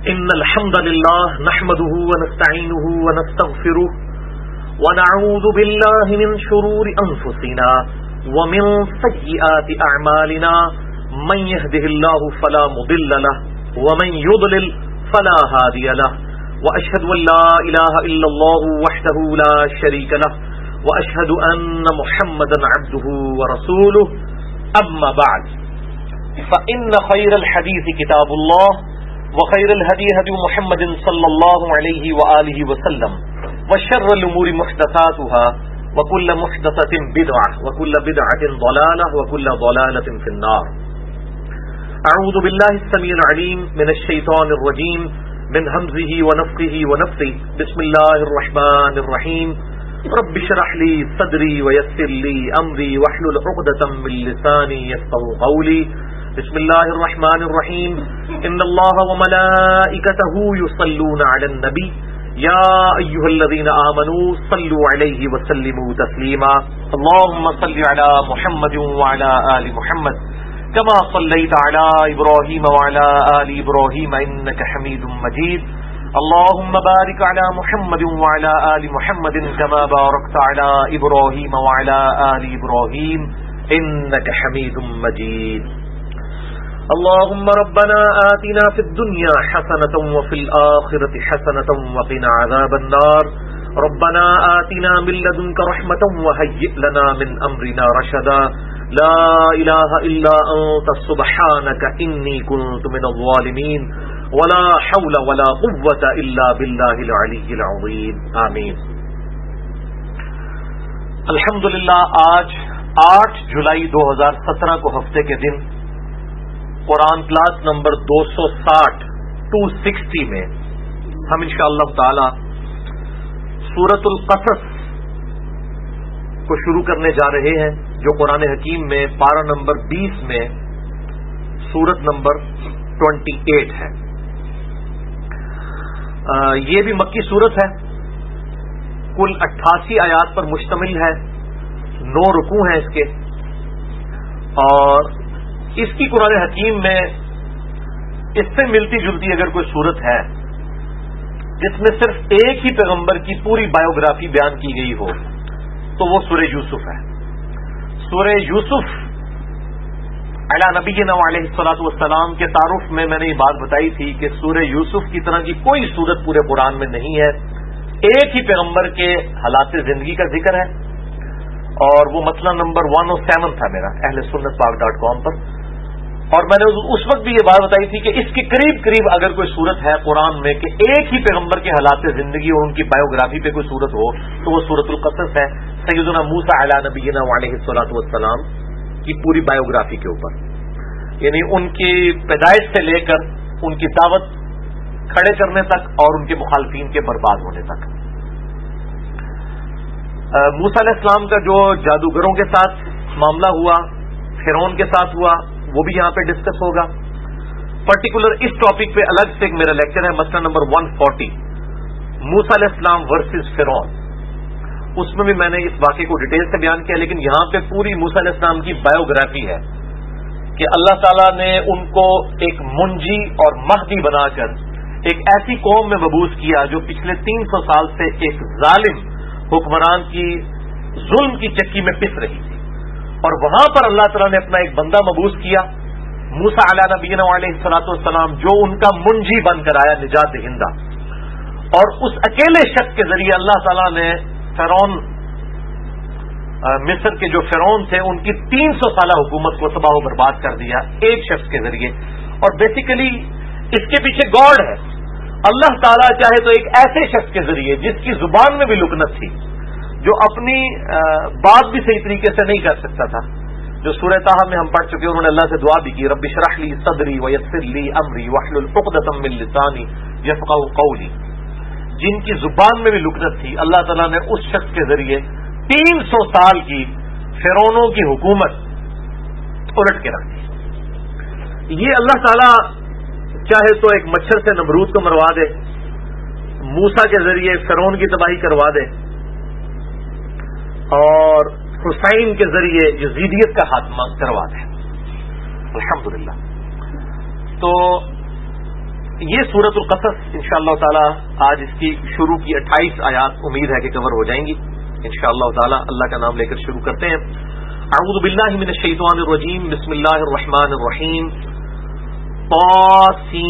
إن الحمد لله نحمده ونستعينه ونستغفره ونعوذ بالله من شرور أنفسنا ومن سيئات أعمالنا من يهده الله فلا مضل له ومن يضلل فلا هادي له وأشهد أن لا إله إلا الله وحده لا شريك له وأشهد أن محمدا عبده ورسوله أما بعد فإن خير الحديث كتاب الله وخير الهدي هدي محمد صلى الله عليه وآله وسلم وشر الأمور محدثاتها وكل محدثة بدعة وكل بدعة ضلالة وكل ضلالة في النار. أعوذ بالله السميع العليم من الشيطان الرجيم من همزه ونفخه ونفثه. بسم الله الرحمن الرحيم. رب اشرح لي صدري ويسر لي أمري واحلل عقدة من لساني يفقهوا قولي. بسم الله الرحمن الرحيم. إن الله وملائكته يصلون على النبي يا أيها الذين آمنوا صلوا عليه وسلموا تسليما. اللهم صل على محمد وعلى آل محمد كما صليت على إبراهيم وعلى آل إبراهيم إنك حميد مجيد. اللهم بارك على محمد وعلى آل محمد كما باركت على إبراهيم وعلى آل إبراهيم إنك حميد مجيد. اللهم ربنا آتنا في الدنيا حسنة وفي الآخرة حسنة وقنا عذاب النار. ربنا آتنا من لدنك رحمة وهيئ لنا من أمرنا رشدا. لا إله إلا أنت سبحانك إني كنت من الظالمين. ولا حول ولا قوة إلا بالله العلي العظيم. آمین. الحمدللہ آج 8 جولائی 2017 کو ہفتے کے دن قرآن کلاس نمبر 260 میں ہم انشاءاللہ تعالی سورۃ القصص کو شروع کرنے جا رہے ہیں، جو قرآن حکیم میں پارہ نمبر 20 میں سورت نمبر 28 ہے. یہ بھی مکی سورت ہے، کل 88 آیات پر مشتمل ہے، 9 رکوع ہیں اس کے، اور اس کی قرآن حکیم میں اس سے ملتی جلتی اگر کوئی صورت ہے جس میں صرف ایک ہی پیغمبر کی پوری بایوگرافی بیان کی گئی ہو تو وہ سورہ یوسف ہے. سورہ یوسف علی نبینا علیہ الصلوۃ والسلام کے تعارف میں نے یہ بات بتائی تھی کہ سورہ یوسف کی طرح کی کوئی صورت پورے قرآن میں نہیں ہے. ایک ہی پیغمبر کے حالات زندگی کا ذکر ہے، اور وہ مسئلہ نمبر 107 تھا میرا ahlsunnatpak.com پر، اور میں نے اس وقت بھی یہ بات بتائی تھی کہ اس کے قریب قریب اگر کوئی صورت ہے قرآن میں کہ ایک ہی پیغمبر کے حالات زندگی اور ان کی بایوگرافی پہ کوئی صورت ہو تو وہ سورۃ القصص ہے، سیدنا موسیٰ علی نبینا علیہ الصلوۃ والسلام کی پوری بایوگرافی کے اوپر، یعنی ان کی پیدائش سے لے کر ان کی دعوت کھڑے کرنے تک اور ان کے مخالفین کے برباد ہونے تک. موسیٰ علیہ السلام کا جو جادوگروں کے ساتھ معاملہ ہوا، فرعون کے ساتھ ہوا، وہ بھی یہاں پہ ڈسکس ہوگا. پرٹیکولر اس ٹاپک پہ الگ سے ایک میرا لیکچر ہے، مسئلہ نمبر 140 موسیٰ علیہ السلام ورسز فرعون. اس میں بھی میں نے اس واقعے کو ڈیٹیل سے بیان کیا، لیکن یہاں پہ پوری موسیٰ علیہ السلام کی بایوگرافی ہے کہ اللہ تعالیٰ نے ان کو ایک منجی اور مہدی بنا کر ایک ایسی قوم میں مبعوث کیا جو پچھلے 300 سال سے ایک ظالم حکمران کی ظلم کی چکی میں پس رہی تھی، اور وہاں پر اللہ تعالیٰ نے اپنا ایک بندہ مبعوث کیا موسیٰ علی نبینا علیہ الصلوۃ والسلام، جو ان کا منجی بن کر آیا، نجات دہندہ. اور اس اکیلے شخص کے ذریعے اللہ تعالیٰ نے فرعون مصر کے جو فرعون تھے ان کی 300 سالہ حکومت کو تباہ و برباد کر دیا ایک شخص کے ذریعے. اور بیسیکلی اس کے پیچھے گاڈ ہے. اللہ تعالیٰ چاہے تو ایک ایسے شخص کے ذریعے جس کی زبان میں بھی لکنت تھی، جو اپنی بات بھی صحیح طریقے سے نہیں کر سکتا تھا، جو سورہ طٰہٰ میں ہم پڑھ چکے، انہوں نے اللہ سے دعا بھی کی، رب اشرح لی صدری ویسر لی امری واحلل عقدۃ من لسانی یفقہوا قولی. جن کی زبان میں بھی لکنت تھی، اللہ تعالیٰ نے اس شخص کے ذریعے 300 سال کی فرعونوں کی حکومت الٹ کے رکھ دی. یہ اللہ تعالیٰ چاہے تو ایک مچھر سے نمرود کو مروا دے، موسیٰ کے ذریعے فرعون کی تباہی کروا دے، اور حسین کے ذریعے یزیدیت کا خاتمہ کروا دے. الحمدللہ. تو یہ سورۃ القصص انشاءاللہ تعالی آج اس کی شروع کی 28 آیات امید ہے کہ کور ہو جائیں گی انشاءاللہ تعالی. اللہ کا نام لے کر شروع کرتے ہیں. اعوذ باللہ من الشیطان الرجیم. بسم اللہ الرحمن الرحیم. طاسین.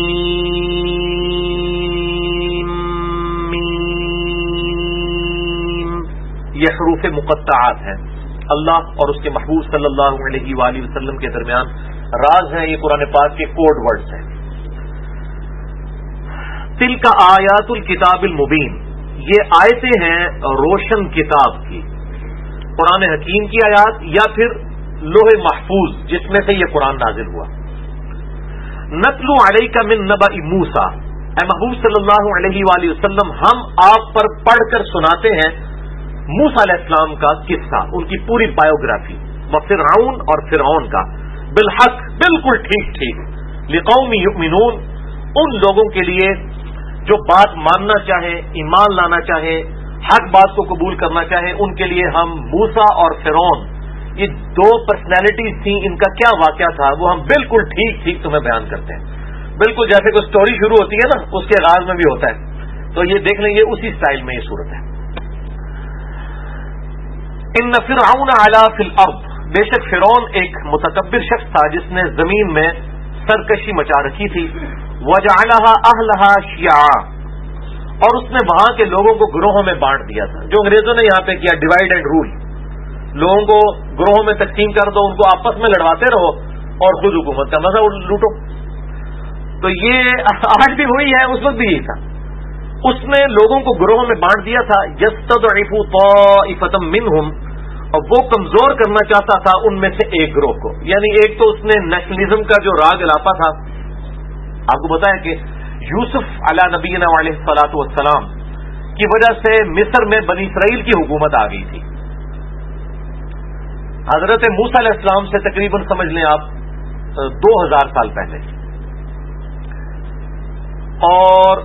یہ حروف مقطعات ہیں. اللہ اور اس کے محبوب صلی اللہ علیہ وآلہ وسلم کے درمیان راز ہیں. یہ قرآن پاک کے کوڈ ورڈز ہیں. تلک آیات الکتاب المبین. یہ آیتیں ہیں روشن کتاب کی، قرآن حکیم کی آیات یا پھر لوح محفوظ جس میں سے یہ قرآن نازل ہوا. نتلو علیک من نبأ موسیٰ. اے محبوب صلی اللہ علیہ وآلہ وسلم ہم آپ پر پڑھ کر سناتے ہیں موسیٰ علیہ السلام کا قصہ، ان کی پوری بایوگرافی. وفرعون اور فرعون کا. بالحق بالکل ٹھیک لقوم یؤمنون، ان لوگوں کے لیے جو بات ماننا چاہے، ایمان لانا چاہے، حق بات کو قبول کرنا چاہے، ان کے لیے ہم موسیٰ اور فرعون یہ دو پرسنالٹیز تھیں، ان کا کیا واقعہ تھا وہ ہم بالکل ٹھیک تمہیں بیان کرتے ہیں. بالکل جیسے کوئی سٹوری شروع ہوتی ہے نا اس کے آغاز میں بھی ہوتا ہے. تو یہ دیکھ لیں یہ اسی سٹائل میں یہ صورت ہے. ان فرعون علا فی الارض. بے شک فرعون ایک متکبر شخص تھا جس نے زمین میں سرکشی مچا رکھی تھی. وجعلها اهلها شیعا، اور اس نے وہاں کے لوگوں کو گروہوں میں بانٹ دیا تھا، جو انگریزوں نے یہاں پہ کیا ڈیوائڈ اینڈ رول. لوگوں کو گروہوں میں تقسیم کر دو، ان کو آپس میں لڑواتے رہو اور خود حکومت کا مزہ لوٹو. تو یہ آج بھی وہی ہے، اس وقت بھی یہی تھا. اس نے لوگوں کو گروہوں میں بانٹ دیا تھا. یستضعف طائفة منهم، اور وہ کمزور کرنا چاہتا تھا ان میں سے ایک گروہ کو. یعنی ایک تو اس نے نیشنلزم کا جو راگ الاپا تھا. آپ کو پتا ہے کہ یوسف علی نبینا علیہ الصلوۃ والسلام کی وجہ سے مصر میں بنی اسرائیل کی حکومت آ گئی تھی. حضرت موسیٰ علیہ السلام سے تقریباً سمجھ لیں آپ 2000 سال پہلے. اور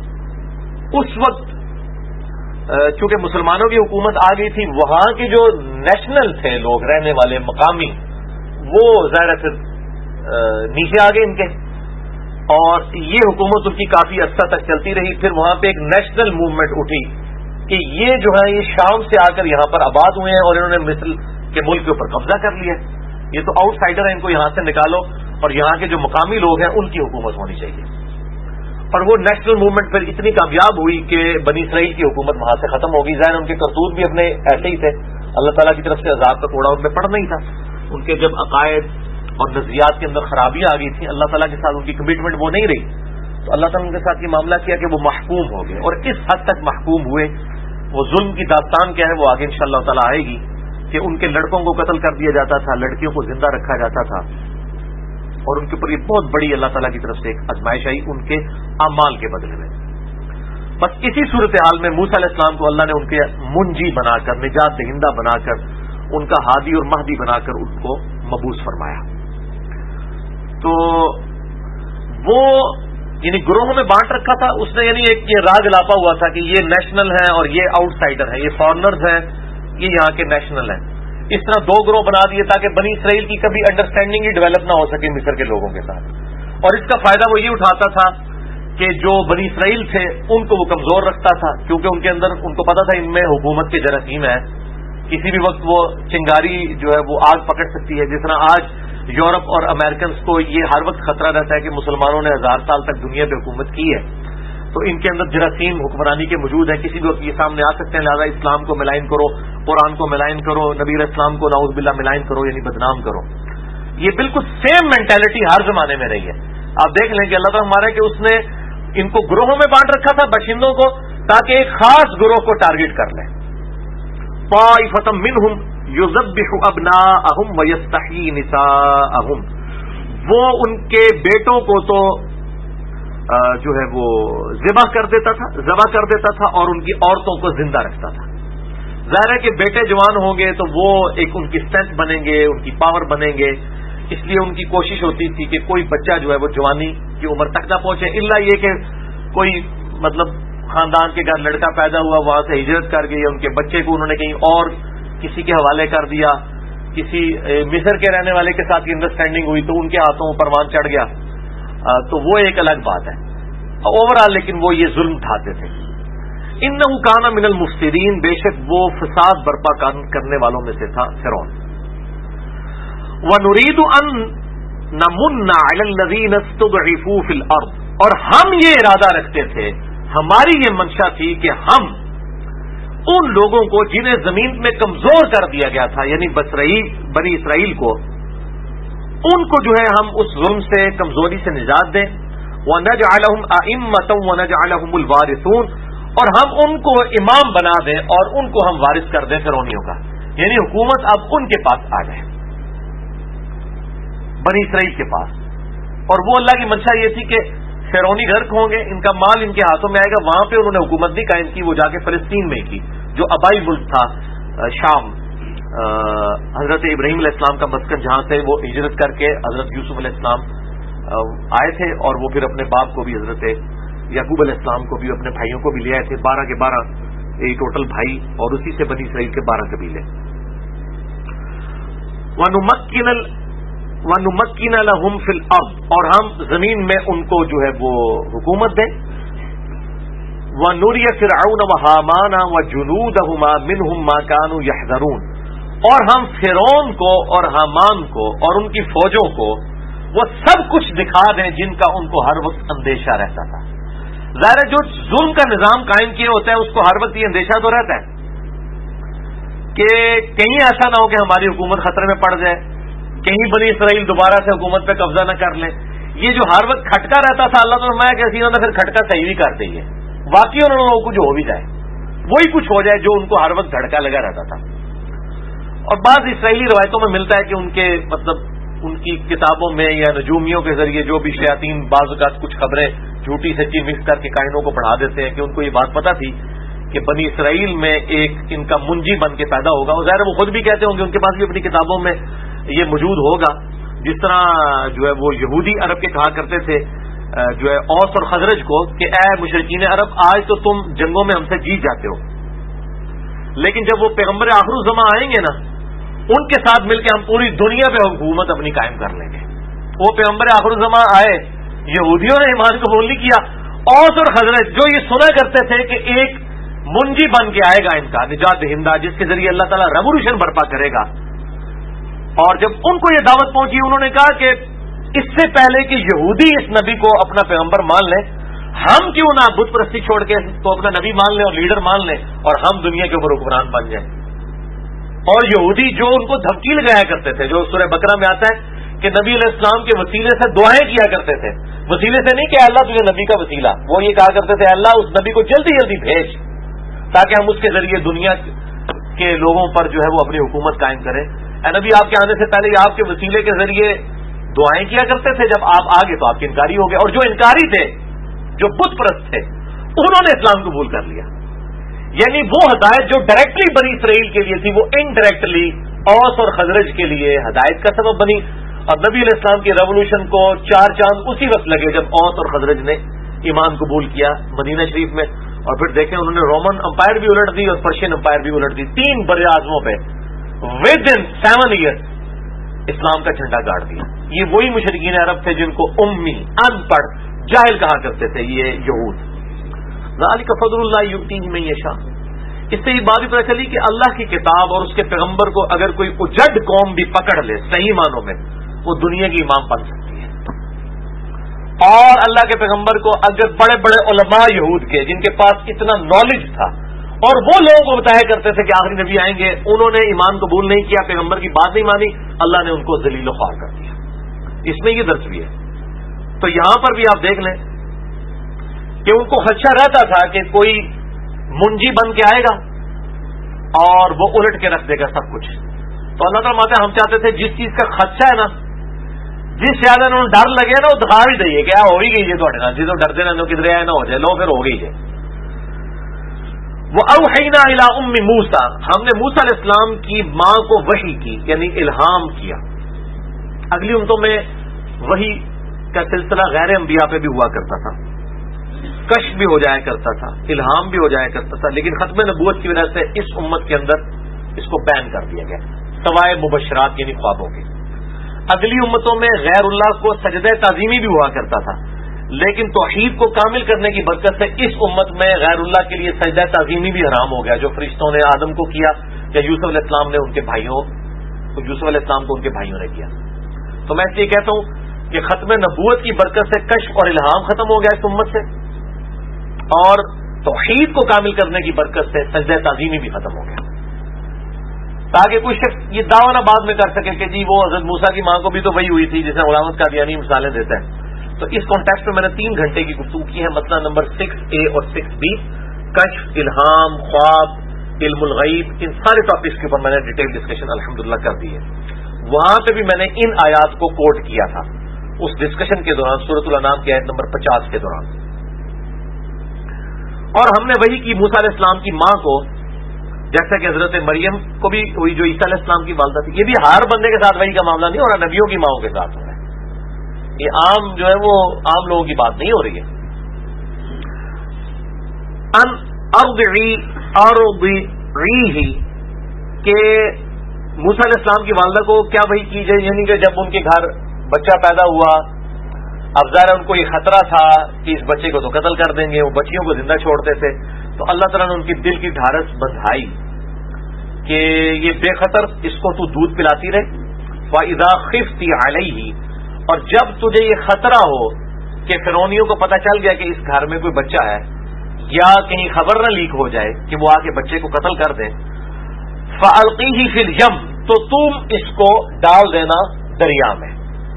اس وقت چونکہ مسلمانوں کی حکومت آ گئی تھی، وہاں کے جو نیشنل تھے لوگ رہنے والے مقامی، وہ ظاہر پھر نیچے آ گئے ان کے. اور یہ حکومت ان کی کافی عرصہ تک چلتی رہی. پھر وہاں پہ ایک نیشنل موومنٹ اٹھی کہ یہ جو ہے یہ شام سے آ کر یہاں پر آباد ہوئے ہیں اور انہوں نے مصر کے ملک کے اوپر قبضہ کر لیا. یہ تو آؤٹ سائڈر ہیں، ان کو یہاں سے نکالو اور یہاں کے جو مقامی لوگ ہیں ان کی حکومت ہونی چاہیے. اور وہ نیشنل موومنٹ پھر اتنی کامیاب ہوئی کہ بنی اسرائیل کی حکومت وہاں سے ختم ہو گئی. ظاہر ان کے کرتوت بھی اپنے ایسے ہی تھے، اللہ تعالیٰ کی طرف سے عذاب کا کوڑا ان میں پڑنا ہی تھا. ان کے جب عقائد اور نظریات کے اندر خرابیاں آ گئی تھیں، اللہ تعالیٰ کے ساتھ ان کی کمٹمنٹ وہ نہیں رہی، تو اللہ تعالیٰ ان کے ساتھ یہ معاملہ کیا کہ وہ محکوم ہو گئے. اور اس حد تک محکوم ہوئے، وہ ظلم کی داستان کیا ہے وہ آگے انشاءاللہ تعالیٰ آئے گی، کہ ان کے لڑکوں کو قتل کر دیا جاتا تھا، لڑکیوں کو زندہ رکھا جاتا تھا، اور ان کے اوپر یہ بہت بڑی اللہ تعالیٰ کی طرف سے ایک آزمائش آئی ان کے اعمال کے بدلے میں. بس اسی صورتحال میں موسیٰ علیہ السلام کو اللہ نے ان کے منجی بنا کر، نجات دہندہ بنا کر، ان کا ہادی اور مہدی بنا کر ان کو مبعوث فرمایا. تو وہ یعنی گروہوں میں بانٹ رکھا تھا اس نے. یعنی ایک یہ راگ لاپا ہوا تھا کہ یہ نیشنل ہیں اور یہ آؤٹ سائڈر ہیں، یہ فارنرز ہیں، یہ یہاں کے نیشنل ہیں. اس طرح دو گروہ بنا دیے تاکہ بنی اسرائیل کی کبھی انڈرسٹینڈنگ ہی ڈیولپ نہ ہو سکے مصر کے لوگوں کے ساتھ. اور اس کا فائدہ وہ یہ اٹھاتا تھا کہ جو بنی اسرائیل تھے ان کو وہ کمزور رکھتا تھا، کیونکہ ان کے اندر ان کو پتا تھا ان میں حکومت کے جراثیم ہے، کسی بھی وقت وہ چنگاری جو ہے وہ آگ پکڑ سکتی ہے. جس طرح آج یورپ اور امریکنز کو یہ ہر وقت خطرہ رہتا ہے کہ مسلمانوں نے 1000 سال تک دنیا پہ حکومت کی ہے، تو ان کے اندر جراثیم حکمرانی کے موجود ہیں، کسی بھی وقت یہ سامنے آ سکتے ہیں. لہٰذا اسلام کو ملائن کرو، قرآن کو ملائن کرو، نبی علیہ السلام کو نعوذ باللہ ملائن کرو، یعنی بدنام کرو. یہ بالکل سیم مینٹالٹی ہر زمانے میں رہی ہے. آپ دیکھ لیں کہ اللہ تعالیٰ ہمارا کہ اس نے ان کو گروہوں میں بانٹ رکھا تھا باشندوں کو، تاکہ ایک خاص گروہ کو ٹارگٹ کر لیں. طائفۃ منہم یذبح ابناءہم ویستحیی نساءہم. وہ ان کے بیٹوں کو تو جو ہے وہ ذبح کر دیتا تھا اور ان کی عورتوں کو زندہ رکھتا تھا. ظاہر ہے کہ بیٹے جوان ہوں گے تو وہ ایک ان کی اسٹرینتھ بنیں گے، ان کی پاور بنیں گے، اس لیے ان کی کوشش ہوتی تھی کہ کوئی بچہ جو ہے وہ جوانی کی عمر تک نہ پہنچے، الا یہ کہ کوئی مطلب خاندان کے گھر لڑکا پیدا ہوا، وہاں سے ہجرت کر گئی، ان کے بچے کو انہوں نے کہیں اور کسی کے حوالے کر دیا، کسی مصر کے رہنے والے کے ساتھ انڈرسٹینڈنگ ہوئی تو ان کے ہاتھوں پروان چڑھ گیا، تو وہ ایک الگ بات ہے. اوور آل لیکن وہ یہ ظلم ڈھاتے تھے. انہ کان من المفسدین، بے شک وہ فساد برپا کرنے والوں میں سے تھا فرعون. وَنُرِيدُ أَن نَمُنَّ عَلَى الَّذِينَ اسْتُضْعِفُوا فِي الْأَرْضِ، اور ہم یہ ارادہ رکھتے تھے، ہماری یہ منشا تھی کہ ہم ان لوگوں کو جنہیں زمین میں کمزور کر دیا گیا تھا، یعنی بنی اسرائیل کو، ان کو جو ہے ہم اس ظلم سے، کمزوری سے نجات دیں. وَنَجْعَلَهُمْ أَئِمَّةً وَنَجْعَلَهُمُ الْوَارِثُونَ، اور ہم ان کو امام بنا دیں اور ان کو ہم وارث کر دیں فرعونیوں کا، یعنی حکومت اب ان کے پاس آ جائے، بنی اسرائیل کے پاس. اور وہ اللہ کی منشا یہ تھی کہ فرعونی غرق ہوں گے، ان کا مال ان کے ہاتھوں میں آئے گا. وہاں پہ انہوں نے حکومت نہیں قائم کی، وہ جا کے فلسطین میں کی جو آبائی ملک تھا، شام، حضرت ابراہیم علیہ السلام کا مسکن، جہاں سے وہ ہجرت کر کے حضرت یوسف علیہ السلام آئے تھے، اور وہ پھر اپنے باپ کو بھی، حضرت یعقوب علیہ السلام کو بھی، اپنے بھائیوں کو بھی لے آئے تھے، 12 کے 12 ٹوٹل بھائی، اور اسی سے بنی اسرائیل کے 12 قبیلے. وَنُمَكِّنَ لَهُمْ فِي الْأَرْضِ، اور ہم زمین میں ان کو جو ہے وہ حکومت دیں. وَنُرِيَ فِرْعَوْنَ وَهَامَانَ وَجُنُودَهُمَا مِنْهُمْ مَا كَانُوا يَحْذَرُونَ، اور ہم فرعون کو اور حامان کو اور ان کی فوجوں کو وہ سب کچھ دکھا دیں جن کا ان کو ہر وقت اندیشہ رہتا تھا. ظاہر ہے جو ظلم کا نظام قائم کیا ہوتا ہے اس کو ہر وقت یہ اندیشہ تو رہتا ہے کہ کہیں ایسا نہ ہو کہ ہماری حکومت خطرے میں پڑ جائے، کہیں بنی اسرائیل دوبارہ سے حکومت پہ قبضہ نہ کر لیں. یہ جو ہر وقت کھٹکا رہتا تھا، اللہ تعالیٰ فرمایا کہ انہوں نے پھر کھٹکا صحیح بھی کر دیا، واقعی انہوں نے کچھ ہو بھی جائے، وہی کچھ ہو جائے جو ان کو ہر وقت دھڑکا لگا رہتا تھا. اور بعض اسرائیلی روایتوں میں ملتا ہے کہ ان کے ان کی کتابوں میں یا نجومیوں کے ذریعے جو بھی شیاطین بعض اوقات کچھ خبریں جھوٹی سچی مکس کر کے کائنوں کو پڑھا دیتے ہیں کہ ان کو یہ بات پتہ تھی کہ بنی اسرائیل میں ایک ان کا منجی بن کے پیدا ہوگا. اور ظاہر وہ خود بھی کہتے ہوں گے، ان کے پاس بھی اپنی کتابوں میں یہ موجود ہوگا. جس طرح جو ہے وہ یہودی عرب کے کہا کرتے تھے جو ہے اوس اور خزرج کو کہ اے مشرکین عرب، آج تو تم جنگوں میں ہم سے جیت جاتے ہو، لیکن جب وہ پیغمبر آخر الزماں آئیں گے نا، ان کے ساتھ مل کے ہم پوری دنیا پہ حکومت اپنی قائم کر لیں گے. وہ پیغمبر آخر الزماں آئے، یہودیوں نے ایمان قبول نہیں کیا. اوس اور خزرج جو یہ سنا کرتے تھے کہ ایک منجی بن کے آئے گا ان کا نجات دہندہ، جس کے ذریعے اللہ تعالیٰ ریولیوشن برپا کرے گا، اور جب ان کو یہ دعوت پہنچی انہوں نے کہا کہ اس سے پہلے کہ یہودی اس نبی کو اپنا پیغمبر مان لیں، ہم کیوں نہ بت پرستی چھوڑ کے تو اپنا نبی مان لیں اور لیڈر مان لیں اور ہم دنیا کے اوپر حکمران بن جائیں. اور یہودی جو ان کو دھمکی لگایا کرتے تھے، جو سورہ بقرہ میں آتا ہے کہ نبی علیہ السلام کے وسیلے سے دعائیں کیا کرتے تھے، وسیلے سے نہیں کہ اللہ تجھے نبی کا وسیلہ، وہ یہ کہا کرتے تھے اللہ اس نبی کو جلدی جلدی بھیج تاکہ ہم اس کے ذریعے دنیا کے لوگوں پر جو ہے وہ اپنی حکومت قائم کریں. اے نبی، آپ کے آنے سے پہلے آپ کے وسیلے کے ذریعے دعائیں کیا کرتے تھے، جب آپ آگے تو آپ کے انکاری ہو گئے، اور جو انکاری تھے، جو بت پرست تھے، انہوں نے اسلام قبول کر لیا. یعنی وہ ہدایت جو ڈائریکٹلی بنی اسرائیل کے لیے تھی وہ انڈائریکٹلی اوس اور خزرج کے لیے ہدایت کا سبب بنی. اور نبی علیہ السلام کی ریولوشن کو 4 چاند اسی وقت لگے جب اوس اور خزرج نے ایمان قبول کیا مدینہ شریف میں. اور پھر دیکھیں انہوں نے رومن امپائر بھی الٹ دی اور پرشین امپائر بھی الٹ دی. 3 بر اعظموں پہ ود ان 7 ایئرس اسلام کا جھنڈا گاڑ دیا. یہ وہی مشرکین عرب تھے جن کو امی، ان پڑھ، جاہل کہا کرتے تھے یہ یہود. ذالک فضل اللہ یؤتیہ من یشاء. اس سے یہ بات بھی پتہ چلی کہ اللہ کی کتاب اور اس کے پیغمبر کو اگر کوئی اجڑ قوم بھی پکڑ لے صحیح معنوں میں، وہ دنیا کی امام بن سکتی ہے. اور اللہ کے پیغمبر کو اگر بڑے بڑے علماء یہود کے جن کے پاس اتنا نالج تھا اور وہ لوگوں کو بتایا کرتے تھے کہ آخری نبی آئیں گے، انہوں نے ایمان قبول نہیں کیا، پیغمبر کی بات نہیں مانی، اللہ نے ان کو ذلیل و خوار کر دیا. اس میں یہ درس بھی ہے. تو یہاں پر بھی آپ دیکھ لیں کہ ان کو خدشہ رہتا تھا کہ کوئی منجی بن کے آئے گا اور وہ الٹ کے رکھ دے گا سب کچھ. تو اللہ تعالیٰ ماتے ہم چاہتے تھے جس چیز کا خدشہ ہے نا، جس زیادہ انہوں نے ڈر لگے نا، وہ دکھا بھی دئیے کہ ہو ہی گئی ہے تھوڑے نا، جس ڈرتے نا جو کدھر آئے نہ ہو جائے، لو پھر ہو گئی ہے. وہ اوحینا الی ام موسیٰ، ہم نے موسیٰ علیہ السلام کی ماں کو وحی کی، یعنی الہام کیا. اگلی امتوں میں وحی کا سلسلہ غیر انبیاء پہ بھی ہوا کرتا تھا، کشف بھی ہو جایا کرتا تھا، الہام بھی ہو جایا کرتا تھا، لیکن ختم نبوت کی وجہ سے اس امت کے اندر اس کو بین کر دیا گیا سوائے مبشرات یعنی خوابوں کے. اگلی امتوں میں غیر اللہ کو سجدہ تعظیمی بھی ہوا کرتا تھا، لیکن توحید کو کامل کرنے کی برکت سے اس امت میں غیر اللہ کے لیے سجدہ تعظیمی بھی حرام ہو گیا، جو فرشتوں نے آدم کو کیا یا یوسف علیہ السلام نے ان کے بھائیوں نے کیا۔ تو میں اس لیے کہتا ہوں کہ ختم نبوت کی برکت سے کشف اور الہام ختم ہو گیا اس امت سے، اور توحید کو کامل کرنے کی برکت سے سجدہ تعظیمی بھی ختم ہو گیا، تاکہ کوئی شخص یہ دعویٰ نہ بعد میں کر سکے کہ جی وہ حضرت موسیٰ کی ماں کو بھی تو وہی ہوئی تھی جس نے علامت قادیانی مثالیں دیتا ہے۔ تو اس کانٹیکسٹ میں میں نے 3 گھنٹے کی گفتگو کی ہے، مسئلہ نمبر 6A اور 6B، کشف، الہام، خواب، علم الغیب، ان سارے ٹاپکس کے اوپر میں نے ڈیٹیل ڈسکشن الحمدللہ کر دی ہے۔ وہاں پہ بھی میں نے ان آیات کو کوٹ کیا تھا اس ڈسکشن کے دوران، سورۃ الانعام کی آیت نمبر 50 کے دوران، اور ہم نے وحی کی موسیٰ علیہ السلام کی ماں کو، جیسا کہ حضرت مریم کو بھی ہوئی جو عیسیٰ علیہ السلام کی والدہ تھی۔ یہ بھی ہر بندے کے ساتھ وحی کا معاملہ نہیں ہو رہا، نبیوں کی ماؤں کے ساتھ ہو رہا ہے، یہ عام جو ہے وہ عام لوگوں کی بات نہیں ہو رہی ہے۔ ان ارضعیہ کہ موسیٰ علیہ السلام کی والدہ کو کیا وحی کی جائے، یعنی کہ جب ان کے گھر بچہ پیدا ہوا، اب ظاہر ان کو یہ خطرہ تھا کہ اس بچے کو تو قتل کر دیں گے، وہ بچیوں کو زندہ چھوڑتے تھے، تو اللہ تعالیٰ نے ان کی دل کی ڈھارس بندھائی کہ یہ بے خطر اس کو تو دودھ پلاتی رہے، فَإِذَا خِفْتِ عَلَيْهِ، اور جب تجھے یہ خطرہ ہو کہ فرعونیوں کو پتہ چل گیا کہ اس گھر میں کوئی بچہ ہے، یا کہیں خبر نہ لیک ہو جائے کہ وہ آ کے بچے کو قتل کر دیں، فَأَلْقِيهِ فِي الْيَمِّ، تو تم اس کو ڈال دینا دریا میں۔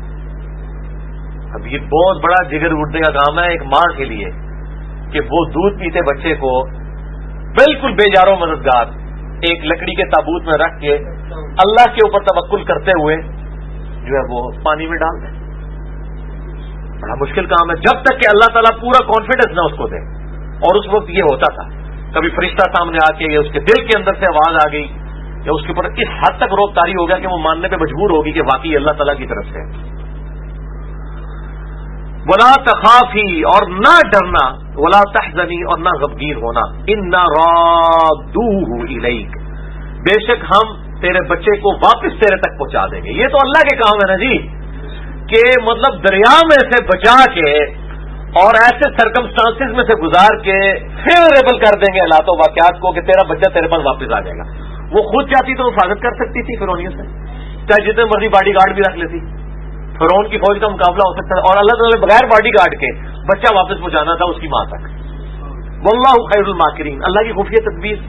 اب یہ بہت بڑا جگر اٹھنے کا کام ہے ایک ماں کے لیے کہ وہ دودھ پیتے بچے کو بالکل بے یار و مددگار ایک لکڑی کے تابوت میں رکھ کے اللہ کے اوپر توکل کرتے ہوئے جو ہے وہ پانی میں ڈال دیں۔ بڑا مشکل کام ہے، جب تک کہ اللہ تعالیٰ پورا کانفیڈنس نہ اس کو دے۔ اور اس وقت یہ ہوتا تھا، کبھی فرشتہ سامنے آ کے یا اس کے دل کے اندر سے آواز آ گئی یا اس کے اوپر اس حد تک روک طاری ہو گیا کہ وہ ماننے پہ مجبور ہوگی کہ واقعی اللہ تعالیٰ کی طرف سے۔ ولا تخافی، اور نہ ڈرنا، ولا تحزنی، اور نہ غمگین ہونا، انا رادوہ الیک، بے شک ہم تیرے بچے کو واپس تیرے تک پہنچا دیں گے۔ یہ تو اللہ کے کام ہے نا جی، کہ مطلب دریا میں سے بچا کے اور ایسے سرکمسٹانسز میں سے گزار کے فیوریبل کر دیں گے حالات و واقعات کو کہ تیرا بچہ تیرے پاس واپس آ جائے گا۔ وہ خود چاہتی تو حفاظت کر سکتی تھی فرعونیوں سے، چاہے جتنے مرضی باڈی گارڈ بھی رکھ لیتی، فرعون کی فوج کا مقابلہ ہو سکتا ہے، اور اللہ تعالیٰ نے بغیر باڈی گارڈ کے بچہ واپس پہنچانا تھا اس کی ماں تک۔ واللہ خیر الماکرین، اللہ کی خفیہ تدبیر۔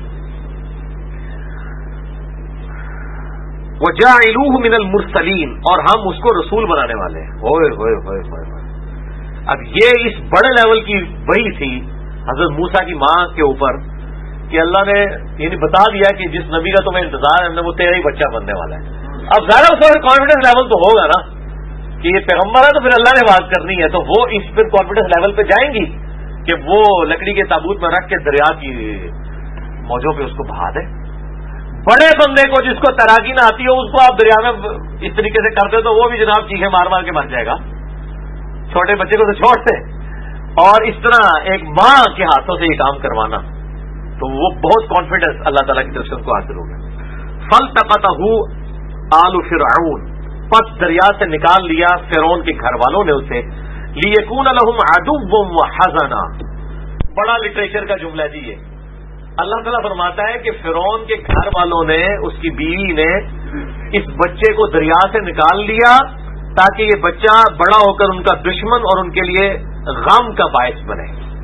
وجاعلوہ من المرسلین، اور ہم اس کو رسول بنانے والے ہیں۔ ہوئے ہوئے ہوئے ہوئے ہوئے۔ اب یہ اس بڑے لیول کی وحی تھی حضرت موسیٰ کی ماں کے اوپر کہ اللہ نے یعنی بتا دیا کہ جس نبی کا تمہیں انتظار ہے وہ تیرا ہی بچہ بننے والا ہے۔ اب ظاہر اس کا کانفیڈنس لیول تو ہوگا نا کہ یہ پیغمبر ہے تو پھر اللہ نے بات کرنی ہے، تو وہ اس پھر کانفیڈنس لیول پہ جائیں گی کہ وہ لکڑی کے تابوت میں رکھ کے دریا کی موجوں پہ اس کو بہا دے۔ بڑے بندے کو جس کو تیراکی نہ آتی ہو اس کو آپ دریا میں اس طریقے سے کرتے تو وہ بھی جناب چیخے مار مار کے مر جائے گا، چھوٹے بچے کو تو چھوڑتے، اور اس طرح ایک ماں کے ہاتھوں سے یہ کام کروانا، تو وہ بہت کانفیڈنس اللہ تعالیٰ کی طرف سے ان کو حاصل ہو گیا۔ فَالْتَقَطَهُ آلُ فِرْعَوْنَ، پس دریا سے نکال لیا فرعون کے گھر والوں نے اسے، لِيَكُونَ لَهُمْ عَدُوًّا وَحَزَنًا۔ بڑا لٹریچر کا جملہ ہے یہ۔ اللہ تعالیٰ فرماتا ہے کہ فرعون کے گھر والوں نے، اس کی بیوی نے اس بچے کو دریا سے نکال لیا تاکہ یہ بچہ بڑا ہو کر ان کا دشمن اور ان کے لیے غم کا باعث بنے۔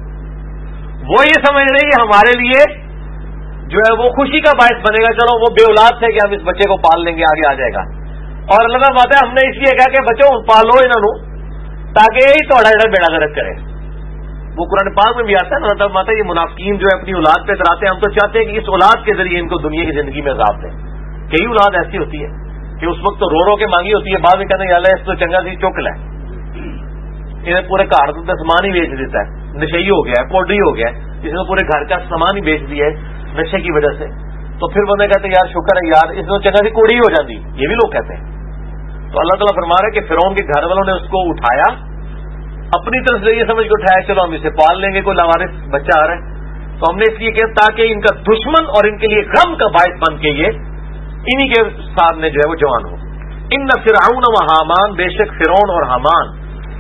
وہ یہ سمجھ رہے ہیں ہمارے لیے جو ہے وہ خوشی کا باعث بنے گا، چلو وہ بے اولاد تھے کہ ہم اس بچے کو پال لیں گے، آگے آ جائے گا۔ اور اللہ تعالیٰ فرماتا ہے ہم نے اس لیے کہا کہ بچوں پالو انہوں تاکہ یہی تھوڑا بیڑا غرق کرے۔ وہ قرآن پاک میں بھی آتا ہے نا، اللہ تعالیٰ فرماتا ہے یہ منافقین جو ہے اپنی اولاد پہ اتراتے ہیں، ہم تو چاہتے ہیں کہ اس اولاد کے ذریعے ان کو دنیا کی زندگی میں عذاب دیں۔ کئی اولاد ایسی ہوتی ہے کہ اس وقت تو رو رو کے مانگی ہوتی ہے، بعد میں کہتے ہیں یا اللہ اس تو چنگا سی چک لے، انہیں پورے گھر کا سامان ہی بیچ دیتا ہے، نشئی ہو گیا ہے، پوڈری ہو گیا ہے، اس نے پورے گھر کا سامان ہی بیچ دیا ہے نشے کی وجہ سے۔ تو پھر بندے کہتے ہیں یار شکر ہے یار اس نے چنگا سی کوڑی ہو جاتی، یہ بھی لوگ کہتے ہیں۔ تو اللہ تعالیٰ فرما رہا ہے کہ فرعون کے گھر والوں نے اس کو اٹھایا، اپنی طرف سے یہ سمجھ کے اٹھایا چلو ہم اسے پال لیں گے، کوئی لاوارث بچہ آ رہا ہے، تو ہم نے اس لیے کیا تاکہ ان کا دشمن اور ان کے لیے غم کا باعث بن کے یہ انہی کے سامنے جو ہے وہ جوان ہو۔ ان فرعون و حامان، بے شک فرعون اور حامان،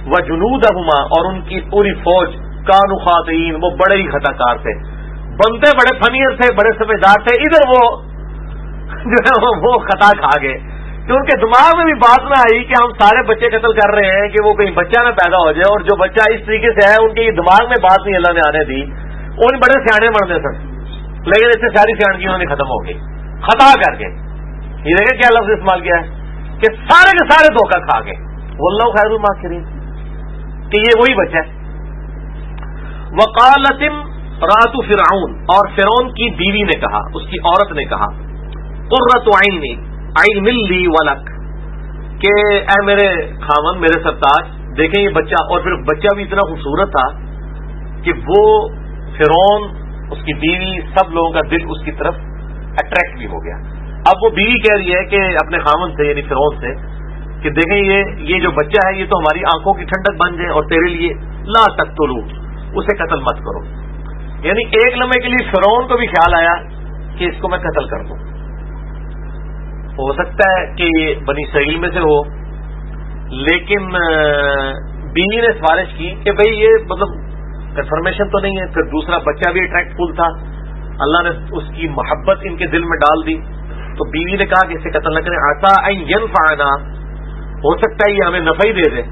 وجنودہما، اور ان کی پوری فوج، کانوا خاطئین، وہ بڑے ہی خطا کار تھے. بنتے بڑے فنیر تھے، بڑے سمجھدار تھے، ادھر وہ جو ہے وہ خطا کھا گئے کہ ان کے دماغ میں بھی بات نہ آئی کہ ہم سارے بچے قتل کر رہے ہیں کہ وہ کہیں بچہ نہ پیدا ہو جائے، اور جو بچہ اس طریقے سے ہے ان کے دماغ میں بات نہیں اللہ نے آنے دی. ان بڑے سیانے بڑھنے سن، لیکن اس سے ساری سیاحت انہوں نے ختم ہو گئی خطا کر کے. یہ دیکھیں کیا لفظ استعمال کیا ہے کہ سارے کے سارے دھوکہ کھا گئے. واللہ خیر الماکرین، کہ یہ وہی بچہ ہے. وقالت امرأۃ فرعون، اور فرعون کی بیوی نے کہا، اس کی عورت نے کہا، قرۃ عین لی ولک، کہ اے میرے خاوند، میرے سرتاج، دیکھیں یہ بچہ. اور پھر بچہ بھی اتنا خوبصورت تھا کہ وہ فرعون، اس کی بیوی، سب لوگوں کا دل اس کی طرف اٹریکٹ بھی ہو گیا. اب وہ بیوی کہہ رہی ہے کہ اپنے خاوند سے، یعنی فرعون سے، کہ دیکھیں یہ جو بچہ ہے یہ تو ہماری آنکھوں کی ٹھنڈک بن جائے، اور تیرے لیے لا تقتلوا، اسے قتل مت کرو. یعنی ایک لمحے کے لیے فرعون کو بھی خیال آیا کہ اس کو میں قتل کر دوں. ہو سکتا ہے کہ یہ بنی اسرائیل میں سے ہو، لیکن بیوی نے سفارش کی کہ بھئی یہ مطلب کنفرمیشن تو نہیں ہے. پھر دوسرا بچہ بھی اٹریکٹ فل تھا، اللہ نے اس کی محبت ان کے دل میں ڈال دی. تو بیوی نے کہا کہ اسے قتل نہ کریں، عسیٰ ان ینفعنا، ہو سکتا ہے یہ ہمیں نفع ہی دے دے.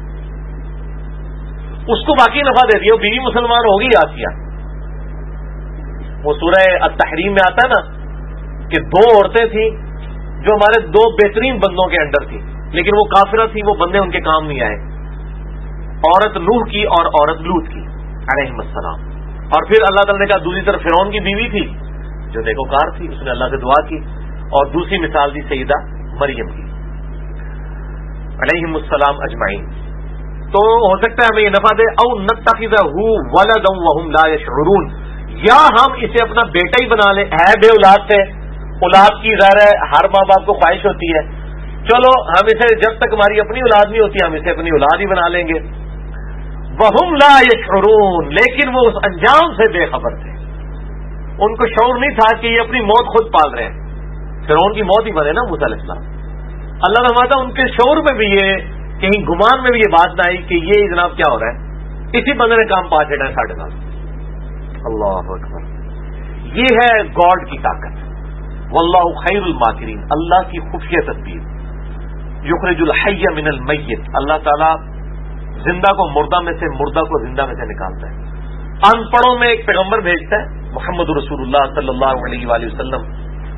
اس کو باقی نفع دے دیا، بیوی مسلمان ہوگی. آسیہ، وہ سورہ التحریم میں آتا ہے نا کہ دو عورتیں تھیں جو ہمارے دو بہترین بندوں کے انڈر تھی، لیکن وہ کافرہ تھی، وہ بندے ان کے کام نہیں آئے. عورت نوح کی اور عورت لوط کی علیہم السلام. اور پھر اللہ تعالیٰ نے کہا دوسری طرف فرعون کی بیوی تھی جو نیکوکار تھی، اس نے اللہ سے دعا کی. اور دوسری مثال دی سیدہ مریم کی علیہم السلام اجمعین. تو ہو سکتا ہے ہمیں یہ نفع دے. او نتخذہ ولدا وہم لا یشعرون، یا ہم اسے اپنا بیٹا ہی بنا لیں. ہے بے اولاد سے، اولاد کی ظاہر ہے ہر ماں باپ کو خواہش ہوتی ہے، چلو ہم اسے جب تک ہماری اپنی اولاد نہیں ہوتی ہم اسے اپنی اولاد ہی بنا لیں گے. وہم لا یشعرون، لیکن وہ اس انجام سے بے خبر تھے. ان کو شعور نہیں تھا کہ یہ اپنی موت خود پال رہے ہیں. فرعون کی موت ہی بنے نا موسیٰ علیہ السلام. اللہ نے فرماتا ان کے شعور میں بھی یہ، کہیں گمان میں بھی یہ بات نہ آئی کہ یہ جناب کیا ہو رہا ہے، اسی بندے نے کام پا چڑھا ہے 9.5. اللہ اکبر، یہ ہے گاڈ کی طاقت. واللہ خیر الماکرین، اللہ کی خفیہ تدبیر. یخرج الحی من المیت، اللہ تعالیٰ زندہ کو مردہ میں سے، مردہ کو زندہ میں سے نکالتا ہے. ان پڑھوں میں ایک پیغمبر بھیجتا ہے محمد رسول اللہ صلی اللہ علیہ وآلہ وسلم.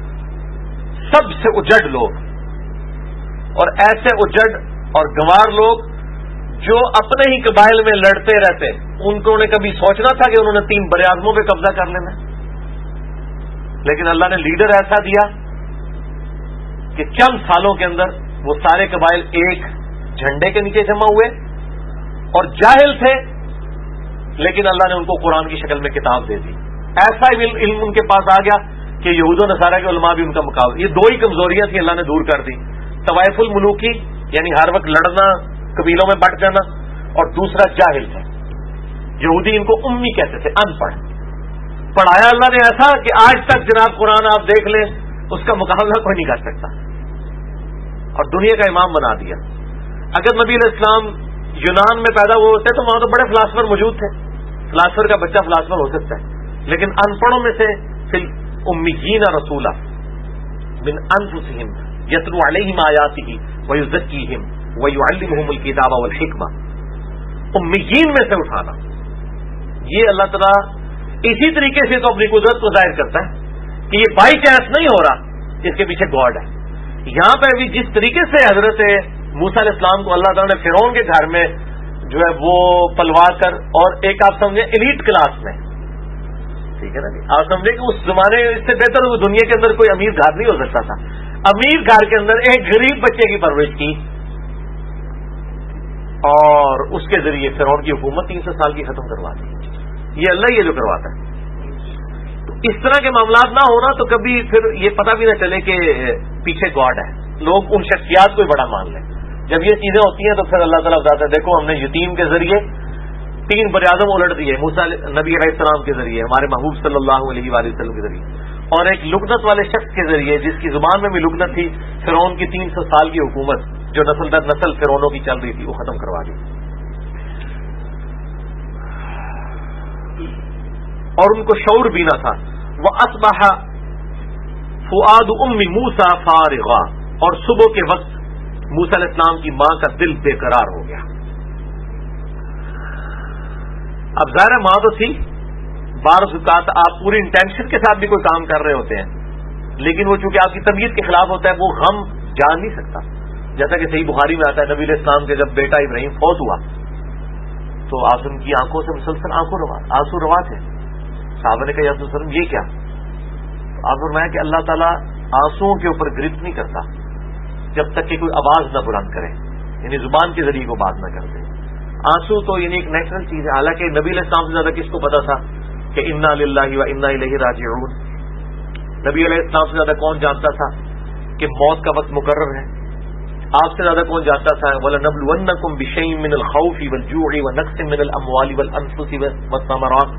سب سے اجڑ لوگ، اور ایسے اجڑ اور گنوار لوگ جو اپنے ہی قبائل میں لڑتے رہتے، ان کو انہیں کبھی سوچنا تھا کہ انہوں نے 3 براعظموں پہ قبضہ کر لینا. لیکن اللہ نے لیڈر ایسا دیا کہ چند سالوں کے اندر وہ سارے قبائل ایک جھنڈے کے نیچے جمع ہوئے، اور جاہل تھے لیکن اللہ نے ان کو قرآن کی شکل میں کتاب دے دی. ایسا علم ان کے پاس آ گیا کہ یہود و نصارہ کے علماء بھی ان کا مقابلہ. یہ 2 ہی کمزوریاں تھیں، اللہ نے دور کر دی. طوائف الملوکی، یعنی ہر وقت لڑنا، قبیلوں میں بٹ جانا، اور دوسرا جاہل تھے. یہودی ان کو امی کہتے تھے، ان پڑھ. پڑھایا اللہ نے ایسا کہ آج تک جناب قرآن آپ دیکھ لیں اس کا مقابلہ کوئی نہیں کر سکتا، اور دنیا کا امام بنا دیا. اگر نبی علیہ السلام یونان میں پیدا ہوئے ہوتے تو وہاں تو بڑے فلاسفر موجود تھے، فلاسفر کا بچہ فلاسفر ہو سکتا ہے. لیکن ان پڑھوں میں سے فی امیین رسولا من انفسہم یتلو علیہم آیاتہ ویزکیہم ویعلمہم الکتاب والحکمہ. امیین میں سے اٹھانا، یہ اللہ تعالیٰ اسی طریقے سے تو اپنی قدرت کو ظاہر کرتا ہے کہ یہ بائی چانس نہیں ہو رہا، اس کے پیچھے گاڈ ہے. یہاں پہ بھی جس طریقے سے حضرت موسیٰ علیہ السلام کو اللہ تعالیٰ نے فرعون کے گھر میں جو ہے وہ پلوا کر، اور ایک آپ سمجھیں ایلیٹ کلاس میں، ٹھیک ہے نا جی، آپ سمجھیں کہ اس زمانے اس سے بہتر دنیا کے اندر کوئی امیر گھر نہیں ہو سکتا تھا. امیر گھر کے اندر ایک غریب بچے کی پرورش کی، اور اس کے ذریعے فرعون کی حکومت 300 سال کی ختم کروا دی. یہ اللہ ہی ہے جو کرواتا ہے. تو اس طرح کے معاملات نہ ہونا تو کبھی پھر یہ پتہ بھی نہ چلے کہ پیچھے گاڈ ہے. لوگ ان شخصیات کو بڑا مان لیں. جب یہ چیزیں ہوتی ہیں تو پھر اللہ تعالیٰ بتاتا ہے دیکھو ہم نے یتیم کے ذریعے 3 براعظم الٹ دیے، موسیٰ نبی علیہ السلام کے ذریعے، ہمارے محبوب صلی اللہ علیہ وآلہ وسلم کے ذریعے، اور ایک لکنت والے شخص کے ذریعے جس کی زبان میں بھی لکنت تھی. فرعون کی 300 سال کی حکومت جو نسل در نسل فرعونوں کی چل رہی تھی وہ ختم کروا دی. اور ان کو شعور بھی نہ تھا. وَأَصْبَحَ فُؤَادُ أُمِّ مُوسَىٰ فَارِغًا، اور صبح کے وقت موسیٰ علیہ السلام کی ماں کا دل بے قرار ہو گیا. اب ظاہر ماں تو تھی، بعض اوقات آپ پوری انٹینشن کے ساتھ بھی کوئی کام کر رہے ہوتے ہیں، لیکن وہ چونکہ آپ کی طبیعت کے خلاف ہوتا ہے وہ غم جان نہیں سکتا. جیسا کہ صحیح بخاری میں آتا ہے نبی علیہ السلام کے جب بیٹا ابراہیم فوت ہوا تو آپ ان کی آنکھوں سے مسلسل آنسو روا تھے. صحابہ نے کہا یا رسول اللہ علیہ وسلم یہ کیا؟ آپ فرمایا کہ اللہ تعالیٰ آنسوؤں کے اوپر گرفت نہیں کرتا جب تک کہ کوئی آواز نہ بلند کرے، یعنی زبان کے ذریعے کو بات نہ کر دے. آنسو تو یعنی ایک نیچرل چیز ہے. حالانکہ نبی علیہ السلام سے زیادہ کس کو پتا تھا کہ انا للہ و انا الیہ راجعون؟ نبی علیہ السلام سے زیادہ کون جانتا تھا کہ موت کا وقت مقرر ہے؟ آپ سے زیادہ کون جانتا تھا وَلَنَبْلُوَنَّكُمْ بِشَيْءٍ مِّنَ الْخَوْفِ وَالْجُوعِ وَنَقْصٍ مِّنَ الْأَمْوَالِ وَالْأَنفُسِ وَالثَّمَرَاتِ؟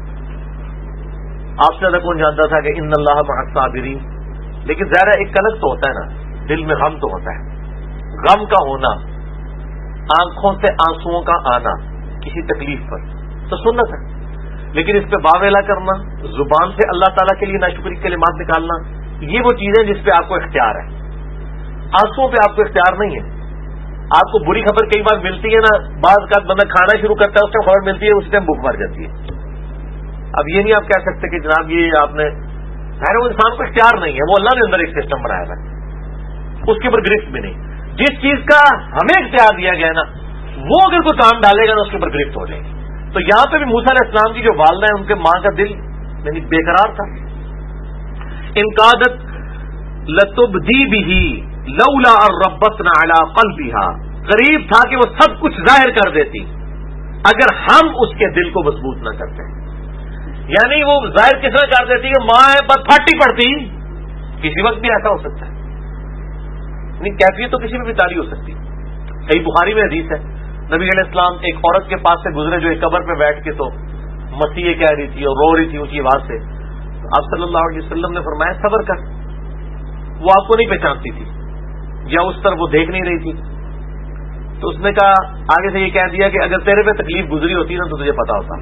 آپ سے زیادہ کون جانتا تھا کہ ان اللہ مع الصابرین؟ لیکن ظاہر ایک قلق تو ہوتا ہے نا، دل میں غم تو ہوتا ہے. غم کا ہونا، آنکھوں سے آنسوؤں کا آنا کسی تکلیف پر تو سنت ہے، لیکن اس پہ واویلا کرنا، زبان سے اللہ تعالیٰ کے لیے ناشکری کلمات نکالنا، یہ وہ چیزیں جس پہ آپ کو اختیار ہے. آنسوؤں پہ آپ کو اختیار نہیں ہے. آپ کو بری خبر کئی بار ملتی ہے نا، بعض کا بندہ کھانا شروع کرتا ہے، اس ٹائم خبر ملتی ہے، اس ٹائم بھوک مر جاتی ہے. اب یہ نہیں آپ کہہ سکتے کہ جناب یہ آپ نے خیر، وہ انسان کو اختیار نہیں ہے، وہ اللہ نے اندر ایک سسٹم بنایا ہے، اس کے اوپر گرفت بھی نہیں. جس چیز کا ہمیں اختیار دیا گیا نا وہ اگر کوئی کام ڈالے گا نا اس کے اوپر گرفت ہو جائے گی. تو یہاں پہ بھی موسیٰ علیہ السلام کی جو والدہ ہے ان کے ماں کا دل یعنی بے قرار تھا. انقادت لتبدی بہ لولا ان ربطنا علی قلبها، قریب تھا کہ وہ سب کچھ ظاہر کر دیتی اگر ہم اس کے دل کو مضبوط نہ کرتے. یعنی وہ ظاہر کس طرح کر دیتی کہ ماں ہے بس پھاٹی پڑتی، کسی وقت بھی ایسا ہو سکتا ہے. یعنی کیفیت تو کسی میں بھی تاری ہو سکتی. صحیح بخاری میں حدیث ہے نبی علیہ السلام ایک عورت کے پاس سے گزرے جو ایک قبر پہ بیٹھ کے تو مسیح کہہ رہی تھی اور رو رہی تھی اونچی آواز سے. آپ صلی اللہ علیہ وسلم نے فرمایا صبر کر. وہ آپ کو نہیں پہچانتی تھی یا اس طرح وہ دیکھ نہیں رہی تھی. تو اس نے کہا آگے سے یہ کہہ دیا کہ اگر تیرے پہ تکلیف گزری ہوتی نا تو تجھے پتا ہوتا.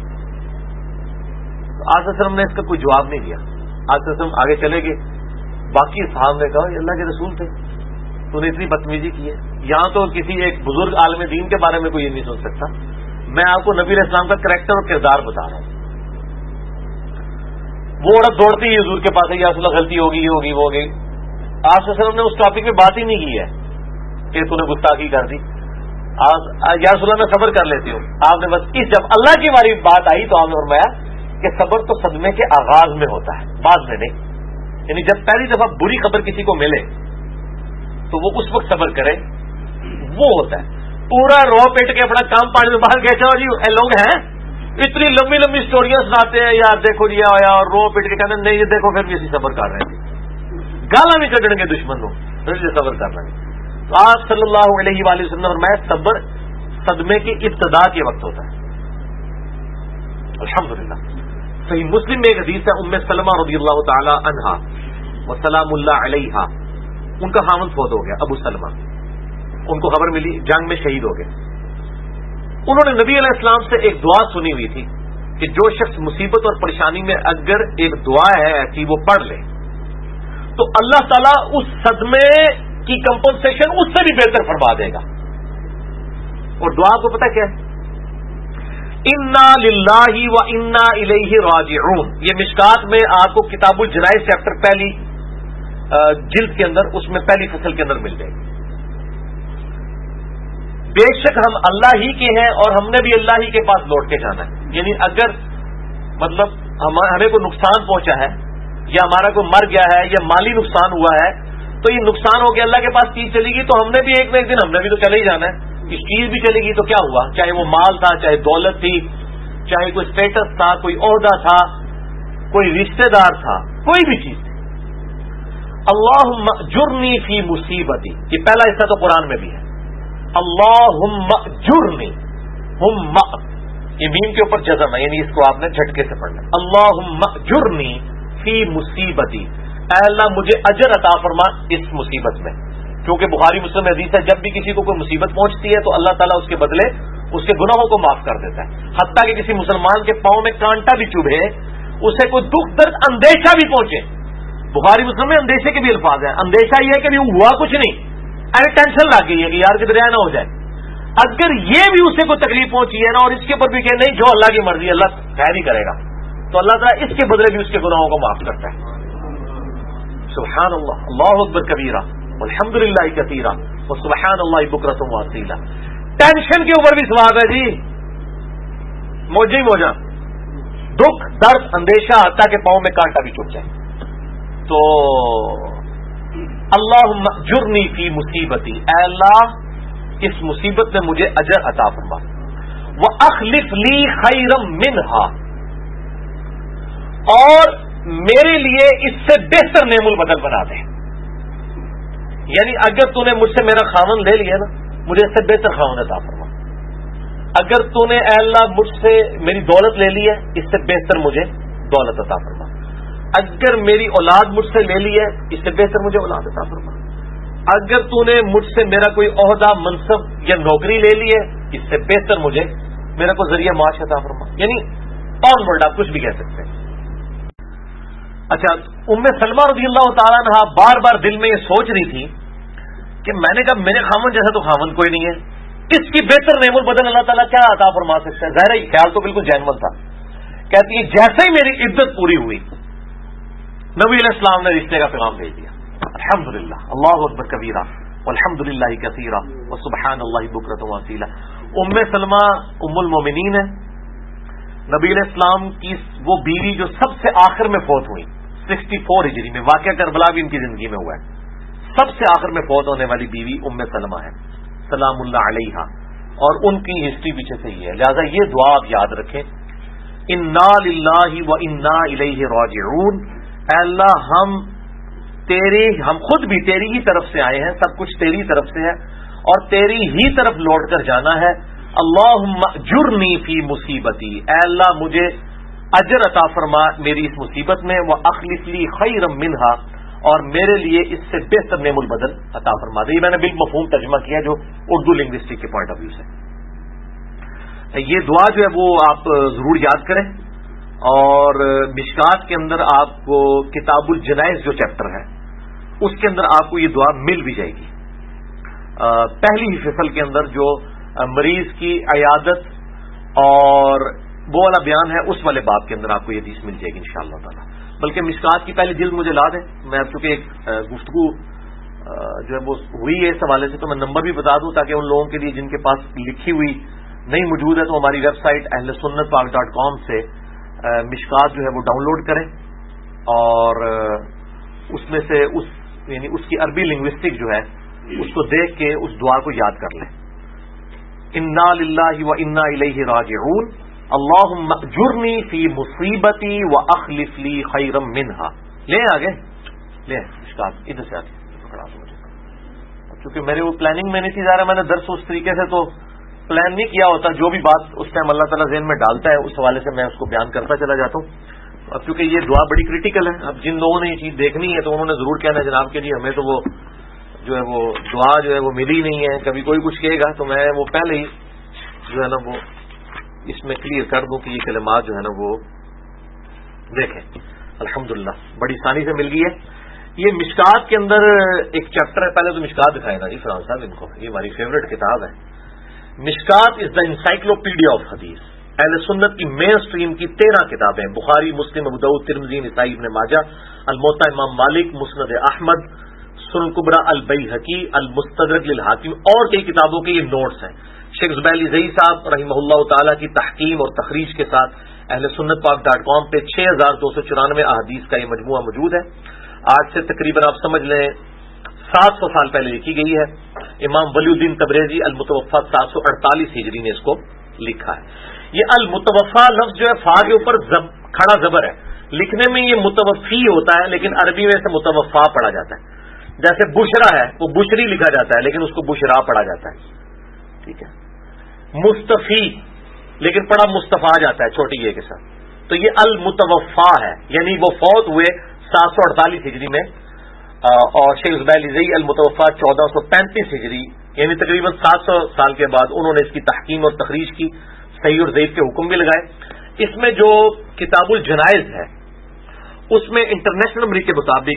آج وسلم نے اس کا کوئی جواب نہیں دیا. آج وسلم آگے چلے گئے. باقی صحابہ نے کہا یہ اللہ کے رسول تھے، تو نے اتنی بدتمیزی کی ہے. یہاں تو کسی ایک بزرگ عالم دین کے بارے میں کوئی یہ نہیں سوچ سکتا. میں آپ کو نبی علیہ السلام کا کریکٹر اور کردار بتا رہا ہوں. وہ عورت دوڑتی ہے حضور کے پاس ہے، یا رسول اللہ غلطی ہوگی، یہ ہوگی، وہ ہوگی. آپ وسلم نے اس ٹاپک میں بات ہی نہیں کی ہے کہ تو نے گستاخی کر دی. یا رسول اللہ میں صبر کر لیتی ہوں. آپ نے بس جب اللہ کی باری بات آئی تو آپ نے فرمایا کہ صبر تو صدمے کے آغاز میں ہوتا ہے، بعد میں نہیں. یعنی جب پہلی دفعہ بری خبر کسی کو ملے تو وہ اس وقت صبر کرے، وہ ہوتا ہے. پورا رو پیٹ کے اپنا کام پانی میں باہر گئے چلو جی لوگ ہیں اتنی لمبی لمبی اسٹوریاں سناتے ہیں، یار دیکھو جی آیا اور رو پیٹ کے کہتے ہیں نہیں یہ دیکھو پھر بھی اسی صبر کر رہے ہیں، گالا بھی کڈن گے دشمن کو، پھر صبر کر رہے ہیں. تو آپ صلی اللہ علیہ وآلہ وسلم نے فرمایا صبر صدمے کی ابتدا کے وقت ہوتا ہے. الحمدللہ. صحیح مسلم میں ایک حدیث ہے ام سلمہ رضی اللہ تعالی عنہا وسلام اللہ علیہا، ان کا خاوند فوت ہو گیا ابو سلمہ. ان کو خبر ملی جنگ میں شہید ہو گئے. انہوں نے نبی علیہ السلام سے ایک دعا سنی ہوئی تھی کہ جو شخص مصیبت اور پریشانی میں اگر ایک دعا ہے ایسی وہ پڑھ لے تو اللہ تعالیٰ اس صدمے کی کمپنسیشن اس سے بھی بہتر فرما دے گا. اور دعا کو پتہ کیا ہے؟ انا للہ و انا الیہ راجعون. یہ مشکات میں آپ کو کتاب الجنائز چیپٹر پہلی جلد کے اندر اس میں پہلی فصل کے اندر مل جائے گی. بے شک ہم اللہ ہی کے ہیں اور ہم نے بھی اللہ ہی کے پاس لوٹ کے جانا ہے. یعنی اگر مطلب ہمیں کوئی نقصان پہنچا ہے یا ہمارا کوئی مر گیا ہے یا مالی نقصان ہوا ہے تو یہ نقصان ہو گیا، اللہ کے پاس چیز چلے گی تو ہم نے بھی ایک نہ ایک دن ہم نے بھی تو چلے ہی جانا ہے. اس چیز بھی چلے گی تو کیا ہوا، چاہے وہ مال تھا، چاہے دولت تھی، چاہے کوئی اسٹیٹس تھا، کوئی عہدہ تھا، کوئی رشتہ دار تھا، کوئی بھی چیز تھی. اللہم اجرنی فی مصیبتی، یہ پہلا حصہ تو قرآن میں بھی ہے. اللہم اجرنی، ہم یہ میم کے اوپر جزم ہے، یعنی اس کو آپ نے جھٹکے سے پڑھنا. اللہم اجرنی فی مصیبتی، اے اللہ مجھے اجر عطا فرما اس مصیبت میں. کیونکہ بخاری مسلم حدیث ہے جب بھی کسی کو کوئی مصیبت پہنچتی ہے تو اللہ تعالیٰ اس کے بدلے اس کے گناہوں کو معاف کر دیتا ہے. حتیٰ کہ کسی مسلمان کے پاؤں میں کانٹا بھی چبھے، اسے کوئی دکھ درد اندیشہ بھی پہنچے، بخاری مسلم میں اندیشے کے بھی الفاظ ہیں، اندیشہ یہ ہے کہ ہوا کچھ نہیں، ارے ٹینشن لگ گئی ہے کہ یار کدھر نہ ہو جائے، اگر یہ بھی اسے کوئی تکلیف پہنچی ہے نا، اور اس کے اوپر بھی کہ نہیں جو اللہ کی مرضی اللہ خیر ہی کرے گا، تو اللہ تعالیٰ اس کے بدلے بھی اس کے گناہوں کو معاف کرتا ہے. سبحان اللہ، اللہ اکبر کبیرہ والحمد للہ کثیرہ وسبحان اللہ بکرۃ واصیلہ. ٹینشن کے اوپر بھی ثواب ہے جی، موجے ہی موجہ، دکھ درد اندیشہ حتیٰ کہ پاؤں میں کانٹا بھی چبھ جائے. تو اللہم اجرنی فی مصیبتی، اے اللہ اس مصیبت میں مجھے اجر عطا فرما، واخلف لی خیرا منہا، اور میرے لیے اس سے بہتر نعم البدل بنا دے. یعنی اگر تو نے مجھ سے میرا خاوند لے لیا نا، مجھے اس سے بہتر خاوند عطا فرما. اگر تو نے اے اللہ مجھ سے میری دولت لے لی ہے، اس سے بہتر مجھے دولت عطا فرما. اگر میری اولاد مجھ سے لے لی ہے، اس سے بہتر مجھے اولاد عطا فرما. اگر تو نے مجھ سے میرا کوئی عہدہ منصب یا نوکری لے لی ہے، اس سے بہتر مجھے میرا کوئی ذریعہ معاش عطا فرما. یعنی آن ورڈ آپ کچھ بھی کہہ سکتے ہیں. اچھا، ام سلمہ رضی اللہ تعالیٰ عنہ بار بار دل میں یہ سوچ رہی تھی کہ میں نے کہا میرے خاوند جیسا تو خاوند کوئی نہیں ہے، اس کی بہتر نعم البدل اللہ تعالیٰ کیا عطا فرما سکتا ہے. ظاہر ہے خیال تو بالکل جینون تھا. کہتی ہے جیسے ہی میری عدت پوری ہوئی، نبی علیہ السلام نے رشتے کا پیغام بھیج دیا. الحمدللہ، اللہ اکبر کبیرہ والحمدللہ کثیرہ وسبحان اللہ بکرۃ واصیلہ. ام سلمہ ام المومنین ہے، نبی علیہ السلام کی وہ بیوی جو سب سے آخر میں فوت ہوئی 64 ہجری میں. واقعہ کربلا بھی ان کی زندگی میں ہوا ہے. سب سے آخر میں فوت ہونے والی بیوی ام سلمہ ہے سلام اللہ علیہا، اور ان کی ہسٹری پیچھے سے ہی ہے. لہذا یہ دعا آپ یاد رکھیں، انا للہ و انا الیہ راجعون. اے اللہ ہم خود بھی تیری ہی طرف سے آئے ہیں، سب کچھ تیری طرف سے ہے اور تیری ہی طرف لوٹ کر جانا ہے. اللہم اجرنی فی مصیبتی، اے اللہ مجھے اجر عطا فرما میری اس مصیبت میں، واخلف لی خیرا منہا، اور میرے لیے اس سے بہتر نعم البدل عطا فرما دے. یہ میں نے بالمفہوم ترجمہ کیا جو اردو لنگوسٹک کے پوائنٹ آف ویو سے. یہ دعا جو ہے وہ آپ ضرور یاد کریں، اور مشکات کے اندر آپ کو کتاب الجنائز جو چیپٹر ہے اس کے اندر آپ کو یہ دعا مل بھی جائے گی. پہلی ہی فصل کے اندر جو مریض کی عیادت اور وہ والا بیان ہے، اس والے باب کے اندر آپ کو یہ حدیث مل جائے گی انشاءاللہ تعالی. بلکہ مشکات کی پہلی جلد مجھے لا دیں، میں اب چونکہ ایک گفتگو جو ہے وہ ہوئی ہے اس حوالے سے، تو میں نمبر بھی بتا دوں تاکہ ان لوگوں کے لیے جن کے پاس لکھی ہوئی نہیں موجود ہے تو ہماری ویب سائٹ ahlsunnatpak.com سے مشکات جو ہے وہ ڈاؤن لوڈ کریں، اور اس میں سے یعنی اس کی عربی لنگوسٹک جو ہے اس کو دیکھ کے اس دعا کو یاد کر لیں. انا للہ و انا الیہ راجعون، اللہم اجرنی فی مصیبتی واخلف لی خیرا منہا. لے آگے لے مشکات ادھر سے آتی پکڑا دو مجھے. چونکہ میرے وہ پلاننگ میں نہیں تھی، ظاہر میں نے درس اس طریقے سے تو پلان نہیں کیا ہوتا، جو بھی بات اس ٹائم اللہ تعالیٰ ذہن میں ڈالتا ہے اس حوالے سے میں اس کو بیان کرتا چلا جاتا ہوں. اب چونکہ یہ دعا بڑی کریٹیکل ہے، اب جن لوگوں نے یہ چیز دیکھنی ہے تو انہوں نے ضرور کہنا ہے جناب کے لیے ہمیں تو وہ جو ہے وہ دعا جو ہے وہ ملی نہیں ہے. کبھی کوئی کچھ کہے گا تو میں وہ پہلے ہی جو ہے نا وہ اس میں کلیئر کر دوں کہ یہ کلمات جو ہے نا وہ دیکھیں. الحمدللہ بڑی آسانی سے مل گئی ہے. یہ مشکات کے اندر ایک چیپٹر ہے، پہلے تو مشکات دکھائے گا جی فرحان صاحب ان کو، یہ ہماری فیوریٹ کتاب ہے. مشکات از دا انسائکلوپیڈیا آف حدیث. اہل سنت کی مین سٹریم کی 13 کتابیں، بخاری، مسلم، ابو داؤد، ترمذی، نسائی، ابن ماجہ، الموطا امام مالک، مسند احمد، سنن کبری البیہقی، المستدرک للحاکم، اور کئی کتابوں کے یہ نوٹس ہیں. شیخ زبیلی زئی صاحب رحمہ اللہ تعالی کی تحکیم اور تخریج کے ساتھ اہل سنت پاک.com پہ 6294 احادیث کا یہ مجموعہ موجود ہے. آج سے تقریباً آپ سمجھ لیں 700 سال پہلے لکھی گئی ہے. امام ولی الدین تبریزی المتوفا 748 ہجری نے اس کو لکھا ہے. یہ المتوفا لفظ جو ہے فا کے اوپر کھڑا زبر ہے، لکھنے میں یہ متوفی ہوتا ہے لیکن عربی میں اسے متوفا پڑھا جاتا ہے. جیسے بشرا ہے وہ بشری لکھا جاتا ہے لیکن اس کو بشرا پڑھا جاتا ہے. ٹھیک ہے. مستفی لیکن پڑھا مصطفیٰ جاتا ہے چھوٹی یہ کے ساتھ. تو یہ المتوفا ہے، یعنی وہ فوت ہوئے 748 ہجری میں، اور شیخ زبیلی زئی المتوفا 1435 ہجری یعنی تقریباً 700 سال کے بعد انہوں نے اس کی تحکیم اور تخریج کی، صحیح اور ضعیف کے حکم بھی لگائے۔ اس میں جو کتاب الجنائز ہے اس میں انٹرنیشنل نمبر کے مطابق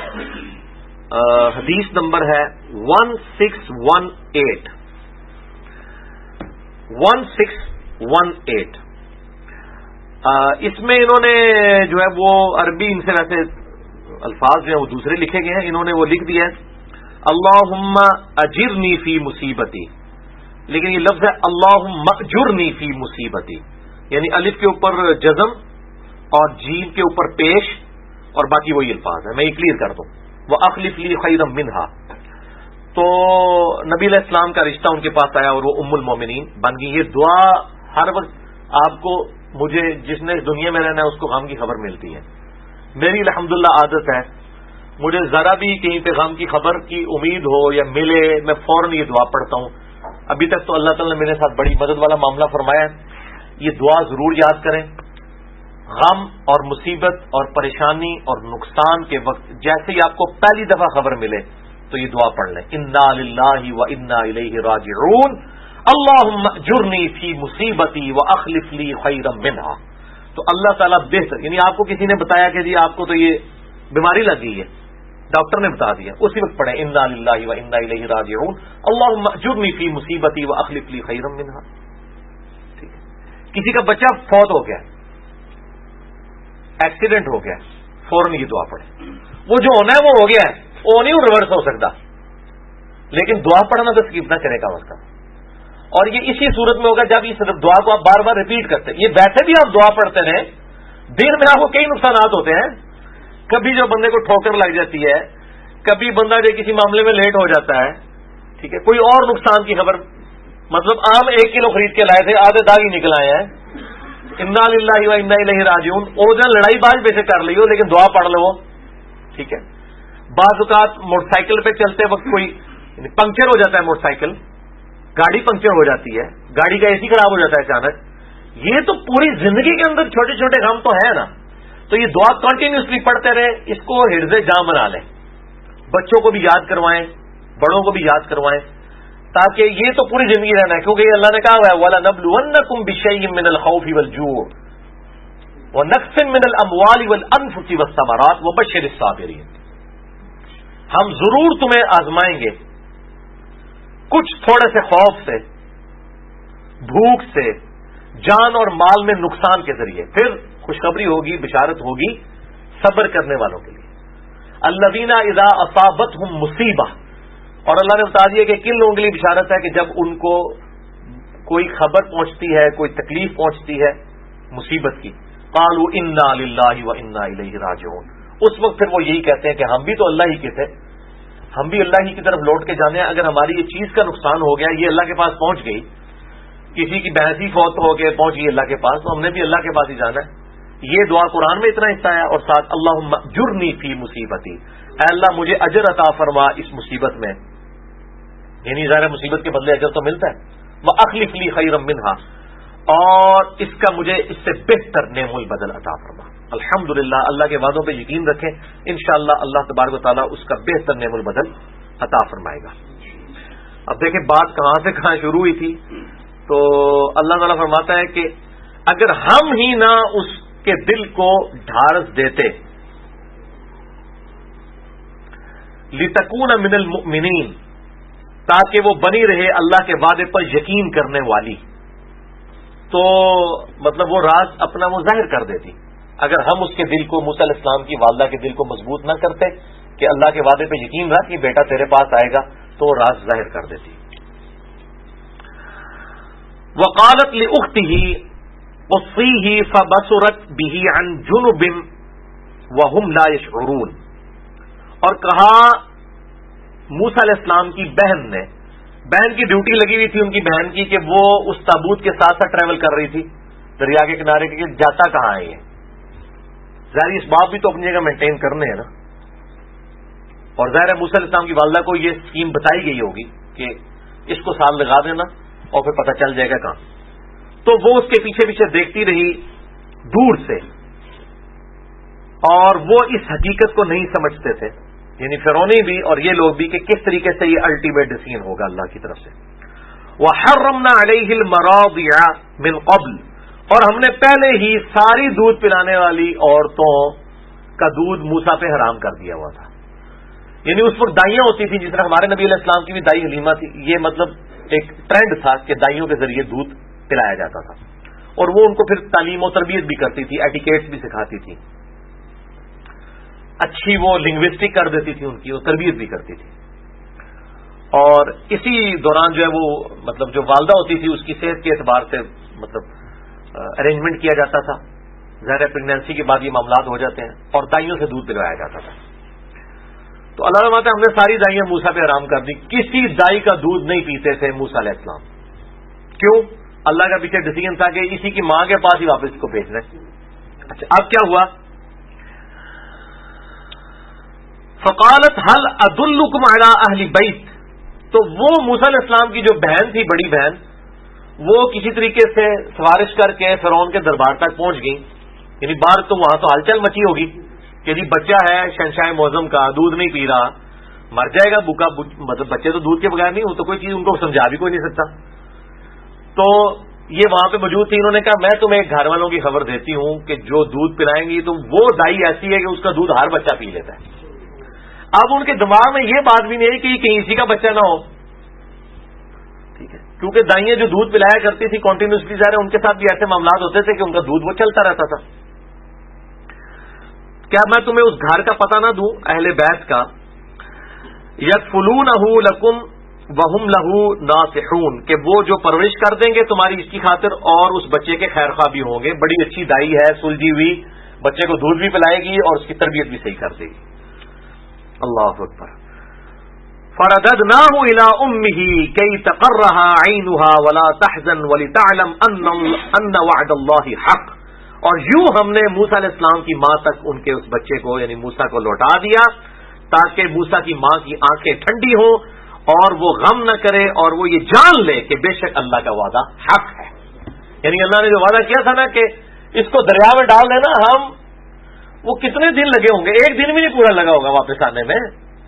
حدیث نمبر ہے 1618 اس میں انہوں نے جو ہے وہ عربی، ان سے ویسے الفاظ جو ہیں وہ دوسرے لکھے گئے ہیں، انہوں نے وہ لکھ دیا ہے اللہم اجرنی فی مصیبتی، لیکن یہ لفظ ہے اللہم اجرنی فی مصیبتی، یعنی الف کے اوپر جزم اور جیم کے اوپر پیش اور باقی وہی الفاظ ہیں۔ میں یہ کلیئر کر دوں، وَأَخْلِفْ لِي خَيْرًا مِنْهَا۔ تو نبی علیہ السلام کا رشتہ ان کے پاس آیا اور وہ ام المومنین بن گئی۔ یہ دعا ہر وقت آپ کو، مجھے جس نے اس دنیا میں رہنا ہے اس کو غم کی خبر ملتی ہے، میری الحمدللہ عادت ہے، مجھے ذرا بھی کہیں پہ غم کی خبر کی امید ہو یا ملے میں فوراً یہ دعا پڑھتا ہوں۔ ابھی تک تو اللہ تعالیٰ نے میرے ساتھ بڑی مدد والا معاملہ فرمایا ہے۔ یہ دعا ضرور یاد کریں، غم اور مصیبت اور پریشانی اور نقصان کے وقت جیسے ہی آپ کو پہلی دفعہ خبر ملے تو یہ دعا پڑھ لیں، انا للہ و انا الیہ راجعون، اللہم اجرنی فی مصیبتی واخلف لی خیرا منہا۔ تو اللہ تعالیٰ بہتر، یعنی آپ کو کسی نے بتایا کہ جی آپ کو تو یہ بیماری لگ گئی ہے، ڈاکٹر نے بتا دیا، اسی وقت پڑھیں انا للہ و انا الیہ راجعون، اللہم اجرنی فی مصیبتی واخلف لی خیرا منہا۔ ٹھیک ہے، کسی کا بچہ فوت ہو گیا، ایکسیڈنٹ ہو گیا، فوراً یہ دعا پڑھیں۔ وہ جو ہونا ہے وہ ہو گیا ہے، وہ نہیں ریورس ہو سکتا، لیکن دعا پڑھنا تو اسکپ نہ کرے کم از کم۔ اور یہ اسی صورت میں ہوگا جب اس دعا کو آپ بار بار ریپیٹ کرتے ہیں۔ یہ ویسے بھی آپ دعا پڑھتے ہیں، دن میں آپ کو کئی نقصانات ہوتے ہیں، کبھی جو بندے کو ٹھوکر لگ جاتی ہے، کبھی بندہ جو کسی معاملے میں لیٹ ہو جاتا ہے، ٹھیک ہے، کوئی اور نقصان کی خبر، مطلب آم 1 کلو خرید کے لائے تھے، آدھے داغ ہی نکل آئے ہیں، انا للہ و انا الیہ راجعون۔ اور جو لڑائی باز بے شک کر لی ہو لیکن دعا پڑھ لو، ٹھیک ہے۔ بعض اوقات موٹر سائیکل پہ چلتے وقت کوئی پنکچر ہو جاتا ہے، موٹر سائیکل گاڑی پنکچر ہو جاتی ہے، گاڑی کا اے سی خراب ہو جاتا ہے اچانک، یہ تو پوری زندگی کے اندر چھوٹے چھوٹے غم تو ہے نا، تو یہ دعا کنٹینیوسلی پڑھتے رہے، اس کو حرز جاں بنا لیں، بچوں کو بھی یاد کروائیں، بڑوں کو بھی یاد کروائیں، تاکہ یہ تو پوری زندگی رہنا ہے، کیونکہ یہ اللہ نے کہا ہوا ہے وَلَنَبْلُوَنَّكُمْ بِشَيْءٍ مِّنَ الْخَوْفِ وَالْجُوعِ وَنَقْصٍ مِّنَ الْأَمْوَالِ وَالْأَنفُسِ وَالثَّمَرَاتِ وَبَشِّرِ الصَّابِرِينَ۔ ہم ضرور تمہیں آزمائیں گے، کچھ تھوڑے سے خوف سے، بھوک سے، جان اور مال میں نقصان کے ذریعے، پھر خوشخبری ہوگی، بشارت ہوگی صبر کرنے والوں کے لیے۔ الذین اذا اصابتہم مصیبہ، اور اللہ نے بتا دیا کہ کن لوگوں کے لیے بشارت ہے کہ جب ان کو کوئی خبر پہنچتی ہے، کوئی تکلیف پہنچتی ہے مصیبت کی، قالوا انا للہ و انا الیہ راجعون، اس وقت پھر وہ یہی کہتے ہیں کہ ہم بھی تو اللہ ہی کے تھے، ہم بھی اللہ ہی کی طرف لوٹ کے جانے ہیں۔ اگر ہماری یہ چیز کا نقصان ہو گیا، یہ اللہ کے پاس پہنچ گئی، کسی کی بھینس ہی فوت ہو کے پہنچ گئی اللہ کے پاس، تو ہم نے بھی اللہ کے پاس ہی جانا ہے۔ یہ دعا قرآن میں اتنا حصہ ہے، اور ساتھ اللہم اجرنی فی مصیبتی، اے اللہ مجھے اجر عطا فرما اس مصیبت میں، یعنی ظاہر مصیبت کے بدلے اجر تو ملتا ہے، وَأَخْلِفْ لِي خَيْرًا مِنْهَا، اور اس کا مجھے اس سے بہتر نعم البدل عطا فرما۔ الحمدللہ، اللہ کے وعدوں پہ یقین رکھیں، انشاءاللہ اللہ تبارک و تعالیٰ اس کا بہتر نعم البدل عطا فرمائے گا۔ اب دیکھیں بات کہاں سے کہاں شروع ہوئی تھی، تو اللہ تعالیٰ فرماتا ہے کہ اگر ہم ہی نہ اس کے دل کو ڈھارس دیتے، لِتَكُونَ مِنَ الْمُؤْمِنِينَ، تاکہ وہ بنی رہے اللہ کے وعدے پر یقین کرنے والی، تو مطلب وہ راز اپنا وہ ظاہر کر دیتی۔ اگر ہم اس کے دل کو، موسیٰ علیہ السلام کی والدہ کے دل کو مضبوط نہ کرتے کہ اللہ کے وعدے پہ یقین رکھ کہ بیٹا تیرے پاس آئے گا، تو وہ راز ظاہر کر دیتی۔ وقالت لأخته قصيه فبصرت به عن جنب وهم لا يشعرون، اور کہا موسیٰ علیہ السلام کی بہن نے، بہن کی ڈیوٹی لگی ہوئی تھی ان کی بہن کی کہ وہ اس تابوت کے ساتھ ساتھ ٹریول کر رہی تھی دریا کے کنارے کے، جاتا کہاں ہے یہ، ظاہر اس باپ بھی تو اپنی جگہ مینٹین کرنے ہیں نا، اور ظاہر موسیٰ علیہ السلام کی والدہ کو یہ اسکیم بتائی گئی ہوگی کہ اس کو سال لگا دینا اور پھر پتہ چل جائے گا کہاں، تو وہ اس کے پیچھے پیچھے دیکھتی رہی دور سے، اور وہ اس حقیقت کو نہیں سمجھتے تھے یعنی فرعونی بھی اور یہ لوگ بھی کہ کس طریقے سے یہ الٹیمیٹ ڈیسیژن ہوگا اللہ کی طرف سے. وحرمنا علیہ المراضع من قبل، اور ہم نے پہلے ہی ساری دودھ پلانے والی عورتوں کا دودھ موسیٰ پہ حرام کر دیا ہوا تھا. یعنی اس وقت دائیاں ہوتی تھیں، جس طرح ہمارے نبی علیہ السلام کی بھی دائی حلیمہ تھی. یہ مطلب ایک ٹرینڈ تھا کہ دائیوں کے ذریعے دودھ پلایا جاتا تھا، اور وہ ان کو پھر تعلیم و تربیت بھی کرتی تھی، ایٹیکیٹس بھی سکھاتی تھی، اچھی وہ لنگوسٹک کر دیتی تھی، ان کی وہ تربیت بھی کرتی تھی. اور اسی دوران جو ہے وہ مطلب جو والدہ ہوتی تھی اس کی صحت کے اعتبار سے مطلب ارینجمنٹ کیا جاتا تھا. ظاہر پریگنینسی کے بعد یہ معاملات ہو جاتے ہیں، اور دائیوں سے دودھ پلوایا جاتا تھا. تو اللہ تعالیٰ ہم نے ساری دائیاں موسیٰ پہ حرام کر دی. کسی دائی کا دودھ نہیں پیتے تھے موسیٰ علیہ السلام. کیوں؟ اللہ کا پیچھے ڈیسیژن تھا کہ اسی کی ماں کے پاس ہی واپس اس کو بھیجنا ہے. اچھا اب کیا ہوا؟ فقالت هل ادلکم علی اہل بیت، تو وہ موسیٰ علیہ السلام کی جو بہن تھی، بڑی بہن، وہ کسی طریقے سے سفارش کر کے فرعون کے دربار تک پہنچ گئی. یعنی باہر تو وہاں تو ہلچل مچی ہوگی کہ جی بچہ ہے شہنشاہ معظم کا، دودھ نہیں پی رہا، مر جائے گا بھوکا. مطلب بچے تو دودھ کے بغیر نہیں ہو تو کوئی چیز ان کو سمجھا بھی کوئی نہیں سکتا. تو یہ وہاں پہ موجود تھی. انہوں نے کہا میں تمہیں گھر والوں کی خبر دیتی ہوں کہ جو دودھ پلائیں گی تو وہ دائی ایسی ہے کہ اس کا دودھ ہر بچہ پی لیتا ہے. اب ان کے دماغ میں یہ بات بھی نہیں کہ کہیں اسی کا بچہ نہ ہو. ٹھیک ہے، کیونکہ دائیاں جو دودھ پلایا کرتی تھی کنٹینیوسلی، ظاہر ہے ان کے ساتھ بھی ایسے معاملات ہوتے تھے کہ ان کا دودھ وہ چلتا رہتا تھا. کیا میں تمہیں اس گھر کا پتہ نہ دوں اہل بیت کا؟ یکفلونہ لکم وہم لہو ناصحون، کہ وہ جو پرورش کر دیں گے تمہاری اس کی خاطر اور اس بچے کے خیر خواہ بھی ہوں گے. بڑی اچھی دائی ہے، سلجھی ہوئی، بچے کو دودھ بھی پلائے گی اور اس کی تربیت بھی صحیح کر دے گی. اللہ اکبر. فرددناہ الی امہ کی تقرھا عینھا ولا تحزن ولتعلم ان وعد اللہ حق. اور یوں ہم نے موسیٰ علیہ السلام کی ماں تک ان کے اس بچے کو یعنی موسیٰ کو لوٹا دیا تاکہ موسیٰ کی ماں کی آنکھیں ٹھنڈی ہوں اور وہ غم نہ کرے اور وہ یہ جان لے کہ بے شک اللہ کا وعدہ حق ہے. یعنی اللہ نے جو وعدہ کیا تھا نا کہ اس کو دریا میں ڈال دینا، ہم وہ کتنے دن لگے ہوں گے، ایک دن بھی نہیں پورا لگا ہوگا واپس آنے میں.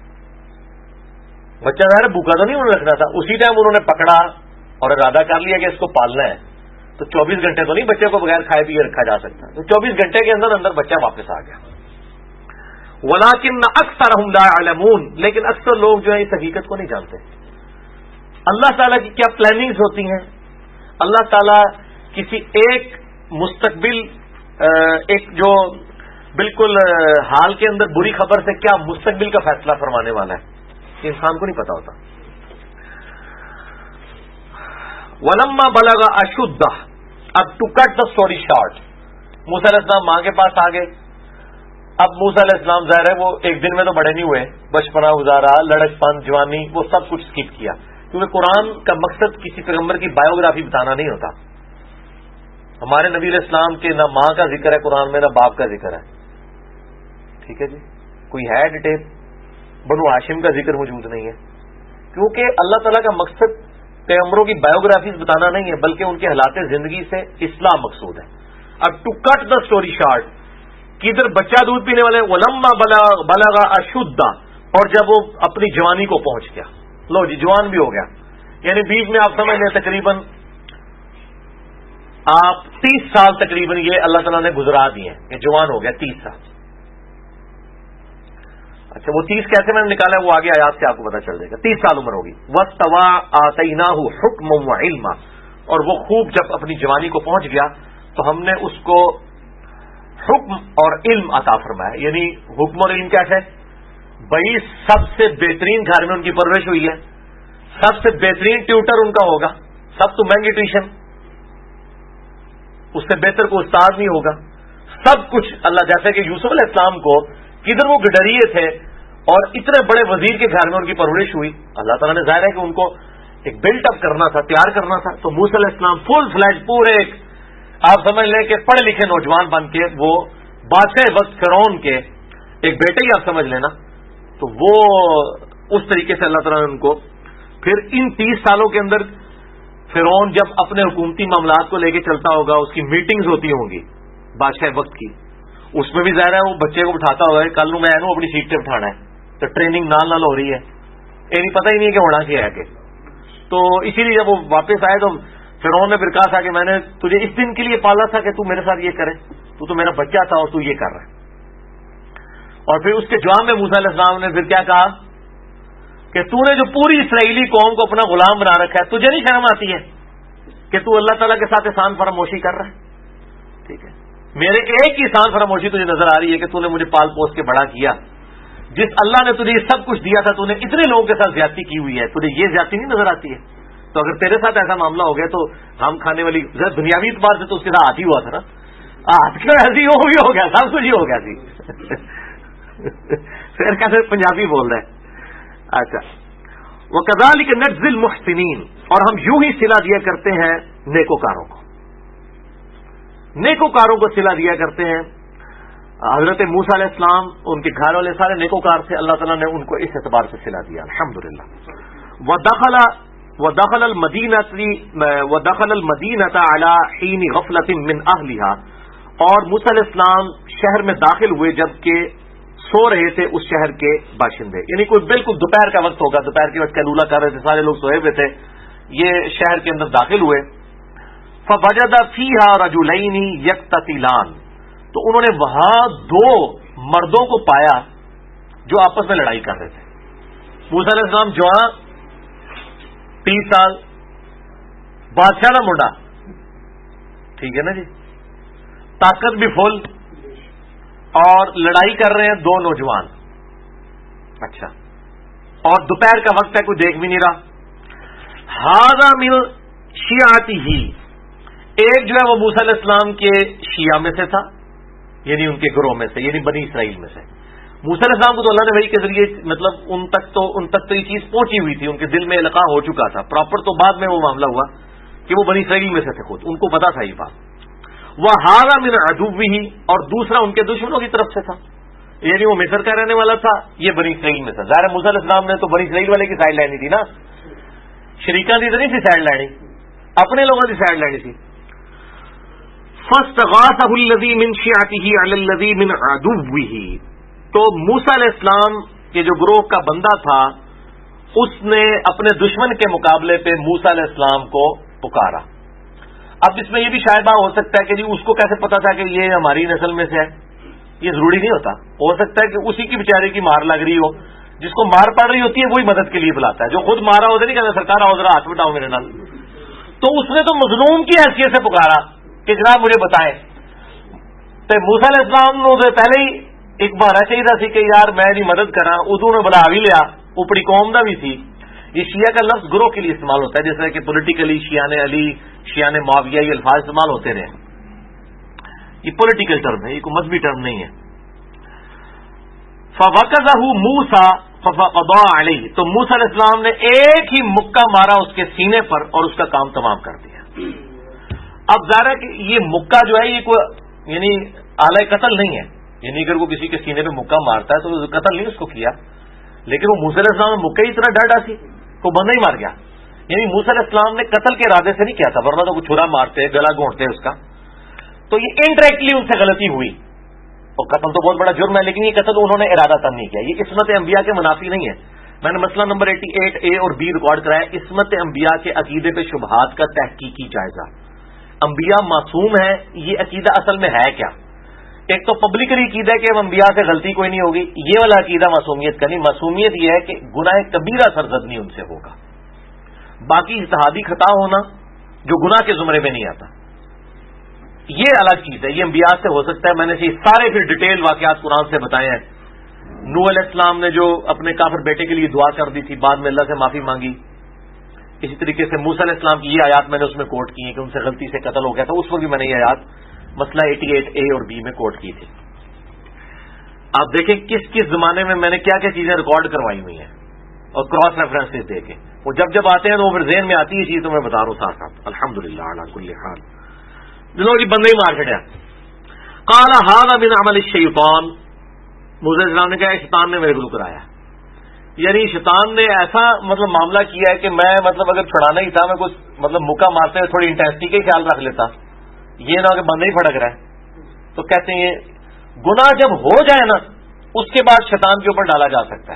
بچہ ظاہر بھوکا تو نہیں انہوں نے رکھنا تھا، اسی ٹائم انہوں نے پکڑا اور ارادہ کر لیا کہ اس کو پالنا ہے. تو 24 گھنٹے تو نہیں بچے کو بغیر کھائے پیے رکھا جا سکتا. تو 24 گھنٹے کے اندر اندر بچہ واپس آ گیا. ولیکن اکثرهم لا يعلمون، لیکن اکثر لوگ جو ہے اس حقیقت کو نہیں جانتے. اللہ تعالیٰ کی کیا پلاننگز ہوتی ہیں. اللہ تعالیٰ کسی ایک مستقبل ایک جو بالکل حال کے اندر بری خبر سے کیا مستقبل کا فیصلہ فرمانے والا ہے، یہ انسان کو نہیں پتا ہوتا. ولما بلغ اشدہ، اب to cut the story short, Musa علیہ السلام ماں کے پاس آ گئے. اب موسیٰ علیہ السلام ظاہر ہے وہ ایک دن میں تو بڑے نہیں ہوئے، بچپنا گزارا، لڑک پن، جوانی، وہ سب کچھ اسکپ کیا. کیونکہ قرآن کا مقصد کسی پیغمبر کی بایوگرافی بتانا نہیں ہوتا. ہمارے نبی علیہ السلام کے نہ ماں کا ذکر ہے قرآن میں، نہ باپ کا ذکر ہے. ٹھیک ہے جی، کوئی ہے ڈیٹیل؟ بنو ہاشم کا ذکر موجود نہیں ہے، کیونکہ اللہ تعالیٰ کا مقصد پیغمبروں کی بایوگرافیز بتانا نہیں ہے بلکہ ان کے حالات زندگی سے اصلاح مقصود ہے. اب to cut the story short, کدھر بچہ دودھ پینے والے ولما بلغ اشدہ، اور جب وہ اپنی جوانی کو پہنچ گیا، لو جی جوان بھی ہو گیا. یعنی بیچ میں آپ سمجھ لیں تقریباً آپ 30 سال تقریباً یہ اللہ تعالیٰ نے گزرا دیے ہیں کہ جوان ہو گیا 30 سال. اچھا وہ 30 کیسے میں نے نکالا ہے وہ آگے آیات سے آپ کو پتا چل جائے گا. 30 سال عمر ہوگی. وَاسْتَوَىٰ آتَيْنَاهُ حُكْمًا وَعِلْمًا، اور وہ خوب جب اپنی جوانی کو پہنچ گیا تو ہم نے اس کو حکم اور علم عطا فرمایا. یعنی حکم اور علم کیا ہے بھائی؟ سب سے بہترین گھر میں ان کی پرورش ہوئی ہے، سب سے بہترین ٹیوٹر ان کا ہوگا، سب تو مہنگی ٹیوشن، اس سے بہتر کو استاد نہیں ہوگا. سب کچھ اللہ، جیسے کہ یوسف علیہ السلام کو کدھر وہ گڈریے تھے اور اتنے بڑے وزیر کے گھر میں ان کی پرورش ہوئی. اللہ تعالیٰ نے ظاہر ہے کہ ان کو ایک بلٹ اپ کرنا تھا، تیار کرنا تھا. تو موسیٰ علیہ السلام فل فلیج پورے آپ سمجھ لیں کہ پڑھے لکھے نوجوان بن کے وہ بادشاہ وقت فرعون کے ایک بیٹے ہی آپ سمجھ لینا. تو وہ اس طریقے سے اللہ تعالیٰ نے ان کو پھر ان 30 سالوں کے اندر فرعون جب اپنے حکومتی معاملات کو لے کے چلتا ہوگا، اس کی میٹنگز ہوتی ہوں گی بادشاہ وقت کی، اس میں بھی ظاہر ہے وہ بچے کو بٹھاتا ہوگا، کل میں اپنی سیٹ پہ بٹھانا ہے، تو ٹریننگ نال ہو رہی ہے، یہ نہیں پتہ ہی نہیں ہے کہ ہونا کیا ہے کہ. تو اسی لیے جب وہ واپس آئے تو فرعون نے پھر کہا تھا کہ میں نے تجھے اس دن کے لیے پالا تھا کہ تو میرے ساتھ یہ کرے، تو میرا بچہ تھا اور تو یہ کر رہا ہے. اور پھر اس کے جواب میں موسیٰ علیہ السلام نے پھر کیا کہا کہ تو نے جو پوری اسرائیلی قوم کو اپنا غلام بنا رکھا ہے، تجھے نہیں شرم آتی ہے کہ تو اللہ تعالیٰ کے ساتھ احسان فراموشی کر رہا ہے؟ ٹھیک ہے، میرے ایک ہی احسان فراموشی تجھے نظر آ رہی ہے کہ تو نے مجھے پال پوس کے بڑا کیا. جس اللہ نے تجھے یہ سب کچھ دیا تھا تو نے اتنے لوگوں کے ساتھ زیادتی کی ہوئی ہے، تجھے یہ زیادتی نہیں نظر آتی ہے؟ تو اگر تیرے ساتھ ایسا معاملہ ہو گیا تو ہم کھانے والی دنیاوی اعتبار سے تو اس کے ساتھ ہاتھ ہی ہوا تھا نا، ہاتھ کیوں ایسی ہو بھی ہو گیا، سب کچھ ہی ہو گیا تھی. پھر کیسے پنجابی بول رہے ہیں. اچھا، وَكَذَلِكَ نَجْزِي الْمُحْسِنِينَ، اور ہم یوں ہی صلہ دیا کرتے ہیں نیکوکاروں کو، نیکوکاروں کو صلہ دیا کرتے ہیں. حضرت موسیٰ علیہ السلام ان کے گھر والے سارے نیکوکار تھے، اللہ تعالیٰ نے ان کو اس اعتبار سے صلہ دیا الحمدللہ. وَدَخَلَ الْمَدِينَةَ عَلَى حِينِ غَفْلَةٍ مِّنْ أَهْلِهَا، اور موسیٰ علیہ السلام شہر میں داخل ہوئے جبکہ سو رہے تھے اس شہر کے باشندے، یعنی کوئی بالکل دوپہر کا وقت ہوگا، دوپہر کے وقت قیلولہ کر رہے تھے، سارے لوگ سوئے ہوئے تھے، یہ شہر کے اندر داخل ہوئے. فَوَجَدَ فِيهَا رَجُلَيْنِ يَقْتَتِلَانِ، تو انہوں نے وہاں دو مردوں کو پایا جو آپس میں لڑائی کر رہے تھے. موسیٰ علیہ السلام جوان 30 سال، بادشاہ کا منڈا، ٹھیک ہے نا جی، طاقت بھی فل، اور لڑائی کر رہے ہیں دو نوجوان. اچھا، اور دوپہر کا وقت ہے، کوئی دیکھ بھی نہیں رہا. ھذا من شیعتہ، ایک جو ہے وہ موسیٰ علیہ السلام کے شیعہ میں سے تھا، یعنی ان کے گروہ میں سے، یعنی بنی اسرائیل میں سے. موسیٰ علیہ السلام کو تو اللہ نے وحی کے ذریعے مطلب ان تک تو یہ چیز پہنچی ہوئی تھی، ان کے دل میں القاء ہو چکا تھا پراپر. تو بعد میں وہ معاملہ ہوا کہ وہ بنی اسرائیل میں سے تھے، خود ان کو پتا تھا یہ بات. وَھذا من عدوہ، اور دوسرا ان کے دشمنوں کی طرف سے تھا، یعنی وہ مصر کا رہنے والا تھا، یہ بنی اسرائیل میں تھا. ظاہر موسیٰ علیہ السلام نے تو بنی اسرائیل والے کی سائڈ لینی تھی نا، شریکاں کی تو نہیں تھی سائڈ لینی، اپنے لوگوں کی سائڈ لینی تھی. فَاسْتَغَاثَهُ الَّذِي مِنْ شِيعَتِهِ عَلَى الَّذِي مِنْ عَدُوِّهِ، تو موسیٰ علیہ السلام کے جو گروہ کا بندہ تھا اس نے اپنے دشمن کے مقابلے پہ موسیٰ علیہ السلام کو پکارا. اب اس میں یہ بھی شائبہ ہو سکتا ہے کہ جی اس کو کیسے پتا تھا کہ یہ ہماری نسل میں سے ہے، یہ ضروری نہیں ہوتا. ہو سکتا ہے کہ اسی کی بیچارے کی مار لگ رہی ہو، جس کو مار پڑ رہی ہوتی ہے وہی مدد کے لیے بلاتا ہے، جو خود مارا ہوتا نہیں کہتا سرکار آؤ ذرا ہاتھ بٹاؤ میرے نال. تو اس نے تو مظلوم کی حیثیت سے پکارا کہ جناب مجھے بتائیں. تو موسیٰ علیہ السلام نے پہلے ہی ایک بہانا چاہیے سی کہ یار میں نہیں مدد کرا، ادو نے بلا بھی لیا، اوپری قوم دا بھی سی. یہ شیعہ کا لفظ گروہ کے لیے استعمال ہوتا ہے، جس طرح کہ پولیٹیکلی شیعہ نے علی، شیعہ نے معاویہ، یہ الفاظ استعمال ہوتے رہے. یہ پولیٹیکل ٹرم ہے، یہ کوئی مذہبی ٹرم نہیں ہے. فَوَقَذَهُ مُوسَىٰ فَقَضَىٰ عَلَيْهِ، تو موسیٰ علیہ السلام نے ایک ہی مکہ مارا اس کے سینے پر اور اس کا کام تمام کر دیا. اب ظاہر ہے کہ یہ مکہ جو ہے یہ کوئی یعنی آلہ قتل نہیں ہے، یعنی اگر وہ کسی کے سینے پہ مکہ مارتا ہے تو قتل نہیں اس کو کیا، لیکن وہ موسیٰ علیہ السلام نے مکہ ہی اتنا ڈر سی کو بندہ ہی مار گیا. یعنی موسیٰ علیہ السلام نے قتل کے ارادے سے نہیں کیا تھا، ورنہ تو وہ چھرا مارتے، گلا گھونٹتے اس کا. تو یہ انڈائریکٹلی ان سے غلطی ہوئی، اور قتل تو بہت بڑا جرم ہے، لیکن یہ قتل انہوں نے ارادہ تن نہیں کیا. یہ عصمت انبیاء کے منافی نہیں ہے. میں نے مسئلہ نمبر 88A اور B ریکارڈ کرایا، عصمت انبیاء کے عقیدے پہ شبہات کا تحقیقی جائزہ. انبیاء معصوم ہیں، یہ عقیدہ اصل میں ہے کیا؟ ایک تو پبلکلی عقیدہ ہے کہ انبیاء سے غلطی کوئی نہیں ہوگی، یہ والا عقیدہ معصومیت کا نہیں. معصومیت یہ ہے کہ گناہ کبیرہ سرزد نہیں ان سے ہوگا. باقی اجتہادی خطا ہونا جو گناہ کے زمرے میں نہیں آتا، یہ الگ چیز ہے، یہ انبیاء سے ہو سکتا ہے. میں نے یہ سارے پھر ڈیٹیل واقعات قرآن سے بتائے ہیں. نوح علیہ السلام نے جو اپنے کافر بیٹے کے لیے دعا کر دی تھی، بعد میں اللہ سے معافی مانگی. اسی طریقے سے موسیٰ علیہ السلام کی یہ آیات میں نے اس میں کوٹ کی ہیں کہ ان سے غلطی سے قتل ہو گیا تھا، اس وقت بھی میں نے یہ آیات مسئلہ 88A اور B میں کوٹ کی تھی. آپ دیکھیں کس کس زمانے میں نے کیا کیا چیزیں ریکارڈ کروائی ہوئی ہیں اور کراس ریفرنسز دے کے. وہ جب جب آتے ہیں تو وہ پھر ذہن میں آتی ہے چیز، تو میں بتا رہا ہوں ساتھ ساتھ. الحمدللہ علی کل حال. جنہوں کی بندے ہی مار چڑیا. قال ھذا من عمل الشیطان، موسیٰ علیہ السلام نے کہا شیطان نے میرے کو کرایا. یعنی شیطان نے ایسا معاملہ کیا ہے کہ میں اگر چھڑانا ہی تھا میں کچھ موقع مارتے ہوئے تھوڑی انٹینسٹی کا ہی خیال رکھ لیتا، یہ نہ کہ بندہ ہی پھڑک رہا ہے. تو کہتے ہیں گناہ جب ہو جائے نا اس کے بعد شیطان کے اوپر ڈالا جا سکتا ہے.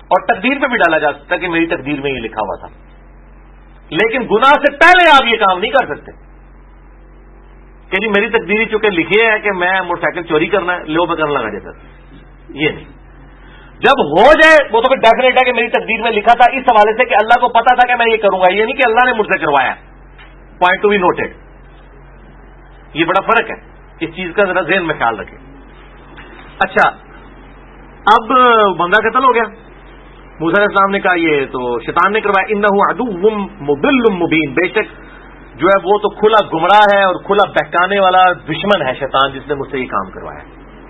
اور تقدیر پہ بھی ڈالا جا سکتا ہے کہ میری تقدیر میں یہ لکھا ہوا تھا، لیکن گناہ سے پہلے آپ یہ کام نہیں کر سکتے کہ جی میری تقدیر چونکہ لکھی ہے کہ میں موٹر سائیکل چوری کرنا ہے، لو میں کرنے لگا جاتا، یہ نہیں. جب ہو جائے وہ تو پھر ڈیفینیٹ ہے کہ میری تقدیر میں لکھا تھا، اس حوالے سے کہ اللہ کو پتا تھا کہ میں یہ کروں گا، یہ نہیں کہ اللہ نے مجھ سے کروایا. Point to be noted. یہ بڑا فرق ہے، اس چیز کا ذرا ذہن میں خیال رکھیں. اچھا، اب بندہ قتل ہو گیا، موسیٰ علیہ السلام نے کہا یہ تو شیطان نے کروایا. انہ عدو مضل مبین، بے شک جو ہے وہ تو کھلا گمراہ ہے اور کھلا بہکانے والا دشمن ہے شیطان، جس نے مجھ سے یہ کام کروایا.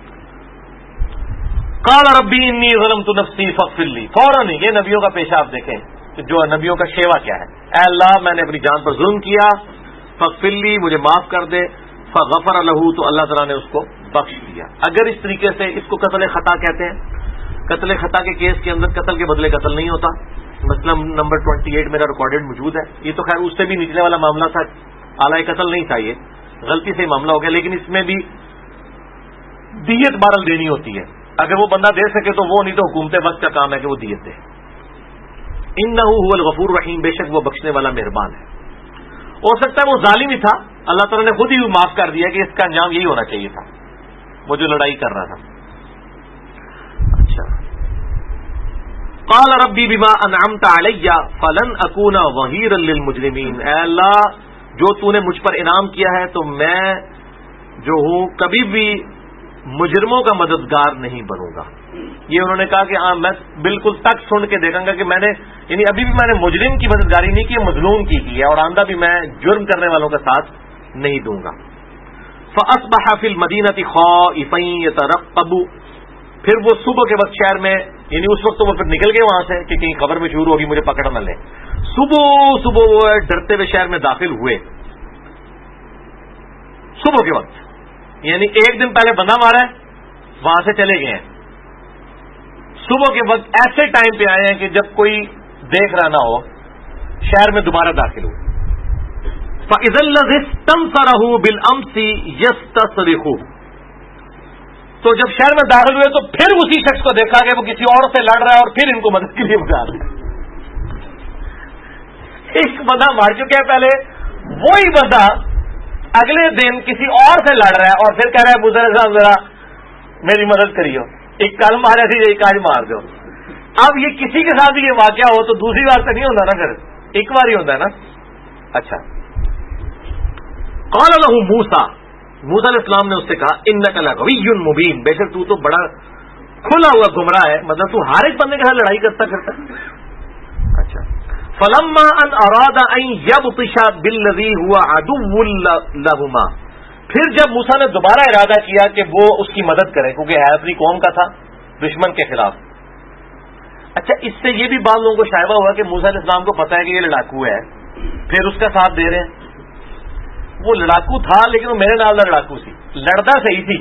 قال ربی انی ظلمت نفسی فاغفر لی. فوراً یہ نبیوں کا پیشہ آپ دیکھیں کہ جو نبیوں کا شیوا کیا ہے. اے اللہ میں نے اپنی جان پر ظلم کیا، فاغفر لی مجھے معاف کر دے. فغفر لہ، تو اللہ تعالیٰ نے اس کو بخش دیا. اگر اس طریقے سے اس کو قتل خطا کہتے ہیں. قتل خطا کے کیس کے اندر قتل کے بدلے قتل نہیں ہوتا. مثلا نمبر 28 میرا ریکارڈڈ موجود ہے. یہ تو خیر اس سے بھی نچلے والا معاملہ تھا، اعلی قتل نہیں تھا، یہ غلطی سے معاملہ ہو گیا، لیکن اس میں بھی دیت بہرحال دینی ہوتی ہے. اگر وہ بندہ دے سکے تو وہ، نہیں تو حکومت وقت کا کام ہے کہ وہ دیت دے. انہ هو الغفور الرحیم، بے شک وہ بخشنے والا مہربان ہے. ہو سکتا ہے وہ ظالم ہی تھا، اللہ تعالیٰ نے خود ہی معاف کر دیا کہ اس کا انجام یہی ہونا چاہیے تھا، وہ جو لڑائی کر رہا تھا. اچھا، قال ربی بما انعمت علی فلن اکون ظہیرا للمجرمین. اے اللہ جو تو نے مجھ پر انعام کیا ہے تو میں جو ہوں کبھی بھی مجرموں کا مددگار نہیں بنوں گا. یہ انہوں نے کہا کہ ہاں میں بالکل تک سن کے دیکھوں گا کہ میں نے، یعنی ابھی بھی میں نے مجرم کی مددگاری نہیں کی، مظلوم کی ہے، اور آئندہ بھی میں جرم کرنے والوں کا ساتھ نہیں دوں گا. فاصبح فی المدینۃ خائفا یترقب، پھر وہ صبح کے وقت شہر میں، یعنی اس وقت تو وہ پھر نکل گئے وہاں سے کہ کہیں خبر مشہور ہوگی مجھے پکڑ نہ لے. صبح وہ ڈرتے ہوئے شہر میں داخل ہوئے، صبح کے وقت، یعنی ایک دن پہلے بندہ مارا ہے وہاں سے چلے گئے ہیں. صبح کے وقت ایسے ٹائم پہ آئے ہیں کہ جب کوئی دیکھ رہا نہ ہو، شہر میں دوبارہ داخل ہوئے. فَإِذَا الَّذِي اسْتَنصَرَهُ بِالْأَمْسِ يَسْتَصْرِخُ، تو جب شہر میں داخل ہوئے تو پھر اسی شخص کو دیکھا کہ وہ کسی اور سے لڑ رہا ہے اور پھر ان کو مدد کے لیے بتا رہا ہے. ایک بندہ مار چکے ہیں پہلے، وہی بندہ اگلے دن کسی اور سے لڑ رہا ہے اور پھر کہہ رہا ہے موسیٰ علیہ السلام ذرا میری مدد کریو، ایک کل مارا تھی ایک آج مار دو. اب یہ کسی کے ساتھ بھی یہ واقعہ ہو تو دوسری بار تو نہیں ہوتا نا، پھر ایک بار ہی ہوتا ہے نا. اچھا، قال له موسیٰ علیہ السلام نے اس سے کہا انک لغوی مبین، بے شک تو بڑا کھلا ہوا گمراہ ہے، مطلب تو ہر ایک بندے کے ساتھ لڑائی کرتا کرتا. اچھا، فلما ان اراد ان یبطش بالذی هو عدو لهما، پھر جب موسیٰ نے دوبارہ ارادہ کیا کہ وہ اس کی مدد کرے کیونکہ ہے اپنی قوم کا تھا، دشمن کے خلاف. اچھا، اس سے یہ بھی بعض لوگوں کو شائبہ ہوا کہ موسیٰ علیہ السلام کو پتا ہے کہ یہ لڑاکو ہے، پھر اس کا ساتھ دے رہے ہیں. وہ لڑاکو تھا لیکن وہ میرے نال لڑاکو سی، لڑتا صحیح تھی.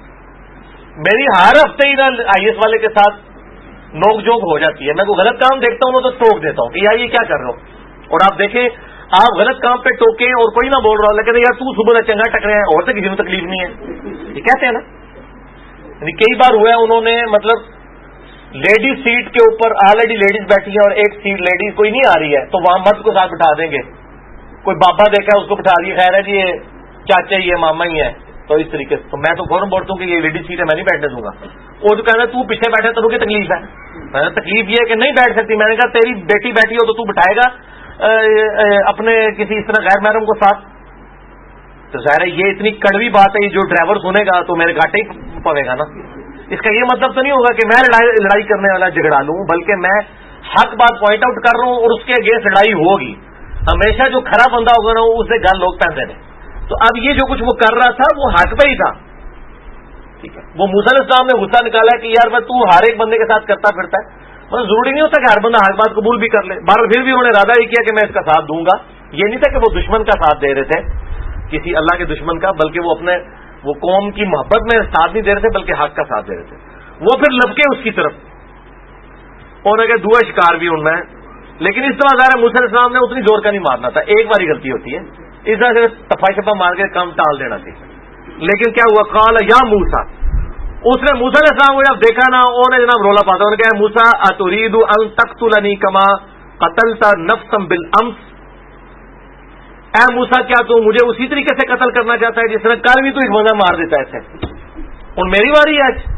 میری ہر ہفتے ہی نا آئی ایس والے کے ساتھ نوک جھوک ہو جاتی ہے. میں کوئی غلط کام دیکھتا ہوں تو ٹوک دیتا ہوں کہ یار یہ کیا کر رہے ہو. اور آپ دیکھیں، آپ غلط کام پہ ٹوکیں اور کوئی نہ بول رہا ہو، لیکن یار تو صبح چنگا ٹکرے ہیں اور سے کسی کو تکلیف نہیں ہے، یہ کہتے ہیں نا. یعنی کئی بار ہوا ہے انہوں نے، مطلب لیڈیز سیٹ کے اوپر آلریڈی لیڈیز بیٹھی ہیں اور ایک سیٹ لیڈیز کوئی نہیں آ رہی ہے تو وہاں مرد کو ساتھ بٹھا دیں گے. کوئی بابا دیکھا ہے اس کو بٹھا دیا، خیر ہے جی یہ چاچا ہی ہے، ماما ہی ہے، تو اس طریقے سے. تو میں تو فوراً بولتا ہوں کہ یہ لیڈیز سیٹ ہے، میں نہیں بیٹھنے دوں گا. وہ جو کہنا تو پیچھے بیٹھے تو کی تکلیف ہے. میں نے تکلیف یہ ہے کہ نہیں بیٹھ سکتی. میں نے کہا تیری بیٹی بیٹھی ہو تو تو بٹھائے گا اپنے کسی اس طرح غیر محرم کو ساتھ؟ تو ظاہر ہے یہ اتنی کڑوی بات ہے، جو ڈرائیور سنے گا تو میرے گھاٹے ہی پڑے گا نا. اس کا یہ مطلب تو نہیں ہوگا کہ میں لڑائی کرنے والا جھگڑا لوں، بلکہ میں حق بات پوائنٹ آؤٹ کر رہا ہوں اور اس کے اگینسٹ لڑائی ہوگی. ہمیشہ جو کھڑا بندہ ہوگا نا اسے گل لوگ پہنتے ہیں. تو اب یہ جو کچھ وہ کر رہا تھا وہ حق پہ ہی تھا. ٹھیک ہے، وہ موسیٰ علیہ السلام نے غصہ نکالا کہ یار میں تو ہر ایک بندے کے ساتھ کرتا پھرتا ہے. مطلب ضروری نہیں ہوتا کہ ہر بندہ حق بات قبول بھی کر لے. بہرحال پھر بھی انہوں نے ارادہ یہ کیا کہ میں اس کا ساتھ دوں گا. یہ نہیں تھا کہ وہ دشمن کا ساتھ دے رہے تھے، کسی اللہ کے دشمن کا، بلکہ وہ اپنے وہ قوم کی محبت میں ساتھ نہیں دے رہے تھے بلکہ حق کا ساتھ دے رہے تھے. وہ پھر لپکے اس کی طرف، انہوں نے دعا شکار بھی ان میں. لیکن اس طرح ظاہر موسیٰ علیہ السلام نے اتنی زور کا نہیں مارنا تھا، ایک بار ہی غلطی ہوتی ہے، اس طرح سے تفا شفا مار کے کام ٹال دینا تھی. لیکن کیا ہوا، قال یا موسیٰ، اس نے موسیٰ علیہ السلام کو جب دیکھا نا، انہوں نے جناب رولا پاتا، انہوں نے کہا موسیٰ اتريد ان تقتلنی کما قتلت نفسا بالامس، اے موسیٰ کیا تو مجھے اسی طریقے سے قتل کرنا چاہتا ہے جس طرح کل بھی تو ایک بندہ مار دیتا ہے ایسے، اور میری باری ہے آج.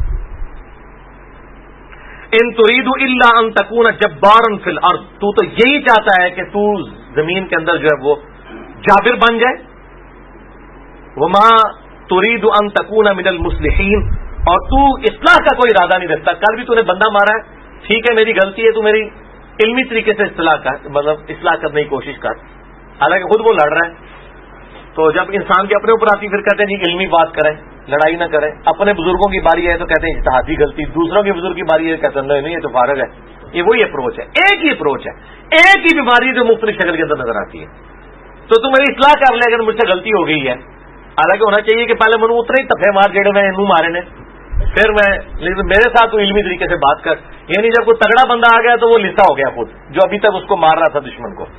ان تريد الا ان تكون جبارا في الارض، تو یہی چاہتا ہے کہ تو زمین کے اندر جو ہے وہ جابر بن جائے. وما تريد ان تكون من المصلحين، اور تو اصلاح کا کوئی ارادہ نہیں رکھتا. کل بھی تو نے بندہ مارا ہے، ٹھیک ہے میری غلطی ہے، تو میری علمی طریقے سے اصلاح کرنے کی کوشش کر. حالانکہ خود وہ لڑ رہا ہے. تو جب انسان کے اپنے اوپر آتی پھر کہتے ہیں جی علمی بات کریں، لڑائی نہ کریں. اپنے بزرگوں کی باری ہے تو کہتے ہیں اجتہادی غلطی، دوسروں کے بزرگ کی باری ہے کہتے ہیں نہیں یہ تو فارغ ہے. یہ وہی اپروچ ہے، ایک ہی اپروچ ہے، ایک ہی بیماری جو مختلف شکل کے اندر نظر آتی ہے. تو تم میری اصلاح کر لے اگر مجھ سے غلطی ہو گئی ہے. حالانکہ ہونا چاہیے کہ پہلے میں اتنے ہی تفے مار جڑے میں منہ مارے نے، پھر میں میرے ساتھ تو علمی طریقے سے بات کر. یعنی جب کوئی تگڑا بندہ آ گیا تو وہ لسا ہو گیا خود، جو ابھی تک اس کو مار رہا تھا دشمن کو.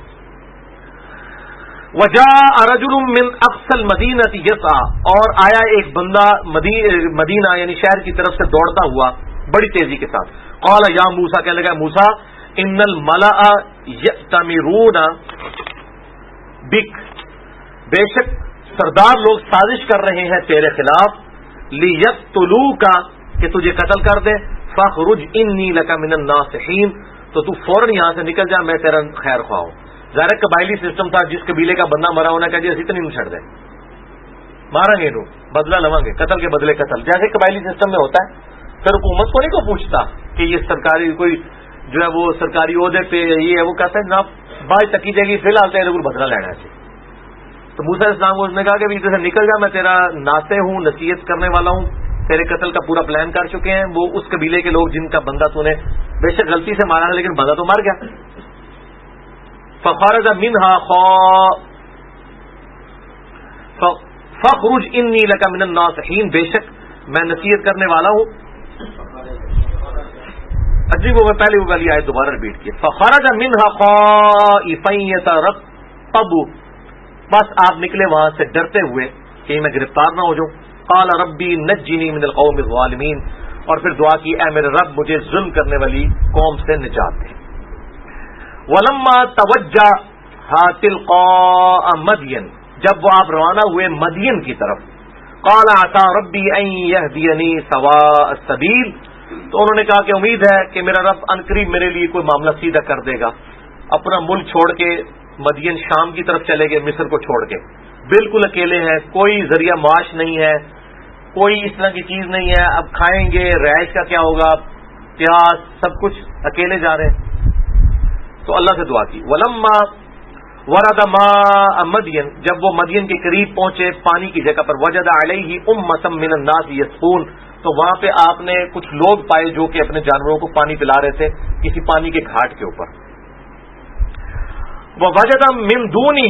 وجاء رجل من اقصى المدینہ یسعى، اور آیا ایک بندہ مدینہ یعنی شہر کی طرف سے دوڑتا ہوا بڑی تیزی کے ساتھ. قال یا موسیٰ، کہنے لگا موسیٰ ان الملأ یأتمرون بک، بے شک سردار لوگ سازش کر رہے ہیں تیرے خلاف، لیقتلوک، کہ تجھے قتل کر دیں. فاخرج انی لک من الناصحین، تو فوراً یہاں سے نکل جا، میں تیرا خیر خواہ ہوں. ظاہر قبائلی سسٹم تھا، جس قبیلے کا بندہ مرا ہونا کہ جی اتنی نہیں چھڑ دیں، ماریں گے انہوں، بدلہ لواں گے، قتل کے بدلے قتل، جیسے قبائلی سسٹم میں ہوتا ہے. پھر حکومت کو نہیں کو پوچھتا کہ یہ سرکاری کوئی جو ہے وہ سرکاری عہدے پہ یہ ہے، وہ کہتا ہے جناب بات تکی جائے گی، فی الحال تیرے کو بدلہ لینا چاہیے. تو موسیٰ علیہ السلام کو اس نے کہا کہ ادھر سے نکل جا، میں تیرا ناصح ہوں، نصیحت کرنے والا ہوں، تیرے قتل کا پورا پلان کر چکے ہیں. وہ اس قبیلے کے لوگ جن کا بندہ تو نے بے شک غلطی سے مارا ہے لیکن بندہ تو مر گیا. فخرج منها فخرج انی لک من الناصحین، بے شک میں نصیحت کرنے والا ہوں. عجیب، وہ میں پہلے وہ والی آیت دوبارہ ریپیٹ کی. فخرج منها خائفا يترقب، بس آپ نکلے وہاں سے ڈرتے ہوئے کہ میں گرفتار نہ ہو جاؤں. قال ربی نجنی من القوم الظالمین، اور پھر دعا کی اے میرے رب مجھے ظلم کرنے والی قوم سے نجات دے. ولما توجہ تلقاء مدین، جب وہ آپ روانہ ہوئے مدین کی طرف، قال عسى ربی ان یهدینی سواء السبیل، تو انہوں نے کہا کہ امید ہے کہ میرا رب عنقریب میرے لیے کوئی معاملہ سیدھا کر دے گا. اپنا ملک چھوڑ کے مدین شام کی طرف چلے گئے، مصر کو چھوڑ کے، بالکل اکیلے ہیں، کوئی ذریعہ معاش نہیں ہے، کوئی اس طرح کی چیز نہیں ہے. اب کھائیں گے، رہائش کا کیا ہوگا، پیاس، سب کچھ اکیلے جا رہے ہیں. تو اللہ سے دعا کی. ولما ورد ماء مدین، جب وہ مدین کے قریب پہنچے پانی کی جگہ پر، وجد علیہ امۃ من الناس یسقون، تو وہاں پہ آپ نے کچھ لوگ پائے جو کہ اپنے جانوروں کو پانی پلا رہے تھے کسی پانی کے گھاٹ کے اوپر. ووجد من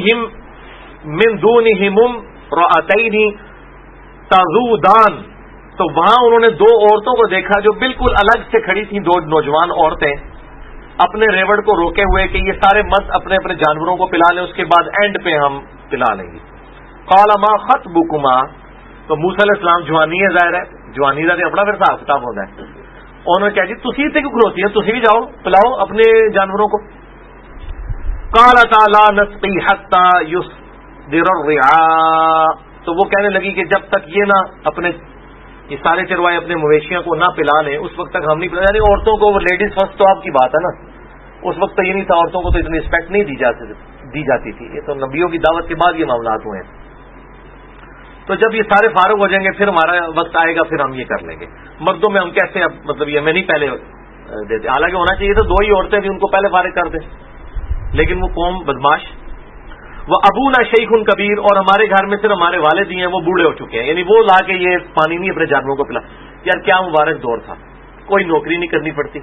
دونہم امرأتین تذودان، تو وہاں انہوں نے دو عورتوں کو دیکھا جو بالکل الگ سے کھڑی تھیں، دو نوجوان عورتیں اپنے ریوڑ کو روکے ہوئے کہ یہ سارے مرد اپنے اپنے جانوروں کو پلا لیں، اس کے بعد اینڈ پہ ہم پلا لیں گے. قال ما خطبکما، تو موسیٰ علیہ السلام جوانی ہے، ظاہر ہے جوانی کا اپنا پھر حساب کتاب ہوتا ہے. انہوں نے کہا جی تسی اتنے کیوں کھلوتی ہیں، تسی بھی جاؤ پلاؤ اپنے جانوروں کو. قال تعالی نسقی حتی یصدر الرعاء، تو وہ کہنے لگی کہ جب تک یہ نہ اپنے یہ سارے چروائے اپنے مویشیوں کو نہ پلا لیں اس وقت تک ہم نہیں پلا. یعنی عورتوں کو لیڈیز فرسٹ تو آپ کی بات ہے نا، اس وقت تو یہ نہیں تھا، عورتوں کو تو اتنی رسپیکٹ نہیں دی جاتی تھی. یہ تو نبیوں کی دعوت کے بعد یہ معاملات ہوئے ہیں. تو جب یہ سارے فارغ ہو جائیں گے پھر ہمارا وقت آئے گا، پھر ہم یہ کر لیں گے. مردوں میں ہم کیسے اب مطلب یہ میں نہیں پہلے دیتے، حالانکہ ہونا چاہیے تو دو ہی عورتیں تھیں ان کو پہلے فارغ کر دیں، لیکن وہ قوم بدماش. وہ ابونا شیخ کبیر، اور ہمارے گھر میں صرف ہمارے والد ہی ہیں، وہ بوڑھے ہو چکے ہیں. یعنی وہ لا کے یہ پانی نہیں اپنے جانوروں کو پلا. یار کیا مبارک دور تھا، کوئی نوکری نہیں کرنی پڑتی،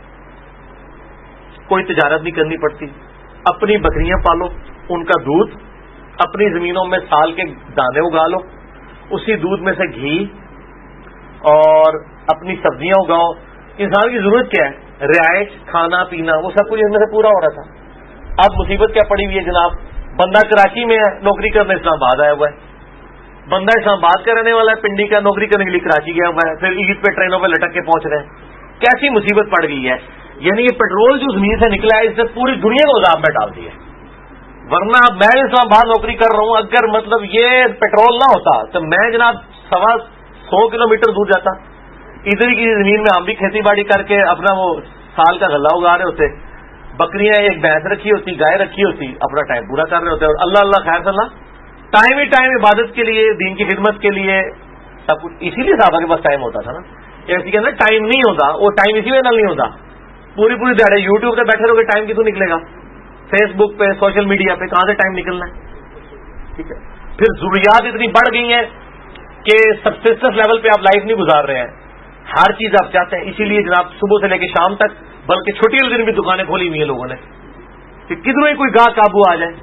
کوئی تجارت نہیں کرنی پڑتی، اپنی بکریاں پالو، ان کا دودھ، اپنی زمینوں میں سال کے دانے اگا لو، اسی دودھ میں سے گھی اور اپنی سبزیاں اگاؤ. انسان کی ضرورت کیا ہے، رہائش، کھانا پینا، وہ سب کچھ اس میں سے پورا ہو رہا تھا. اب مصیبت کیا پڑی ہوئی ہے جناب، بندہ کراچی میں ہے نوکری کرنے، اسلام آباد آیا ہوا ہے، بندہ اسلام آباد کا رہنے والا ہے، پنڈی کا، نوکری کرنے کے لیے کراچی گیا ہوا ہے، پھر عید پہ ٹرینوں پہ لٹک کے پہنچ رہے ہیں. کیسی مصیبت پڑ گئی ہے. یعنی یہ پیٹرول جو زمین سے نکلا ہے اس نے پوری دنیا کو عذاب میں ڈال دیا. ورنہ میں اسلام آباد نوکری کر رہا ہوں، اگر مطلب یہ پیٹرول نہ ہوتا تو میں جناب 100 کلومیٹر دور جاتا. ادھر کی زمین میں ہم بھی کھیتی باڑی کر کے اپنا وہ سال کا غلہ اگا رہے ہوتے، بکریاں ایک بھینس رکھی ہوتی، گائے رکھی ہوتی، اپنا ٹائم پورا کر رہے ہوتے. اور اللہ اللہ خیر صلی اللہ ٹائم ہی ٹائم عبادت کے لیے، دین کی خدمت کے لیے سب کچھ. اسی لیے صحابہ کے پاس ٹائم ہوتا تھا نا. ایسی کہ ٹائم نہیں ہوتا، وہ ٹائم اسی وجہ نہیں ہوتا. پوری دیہڑے یوٹیوب پہ بیٹھے رہو گے، ٹائم کتوں نکلے گا؟ فیس بک پہ، سوشل میڈیا پہ کہاں سے ٹائم نکلنا ہے؟ ٹھیک ہے. پھر ضروریات اتنی بڑھ گئی ہیں کہ سبسسٹنس لیول پہ آپ لائف نہیں گزار رہے ہیں، ہر چیز آپ چاہتے ہیں. اسی لیے جناب صبح سے لے کے شام تک، بلکہ چھٹی والے دن بھی دکانیں کھولی ہوئی ہیں لوگوں نے کہ کدھروں ہی کوئی گاہ قابو آ جائے.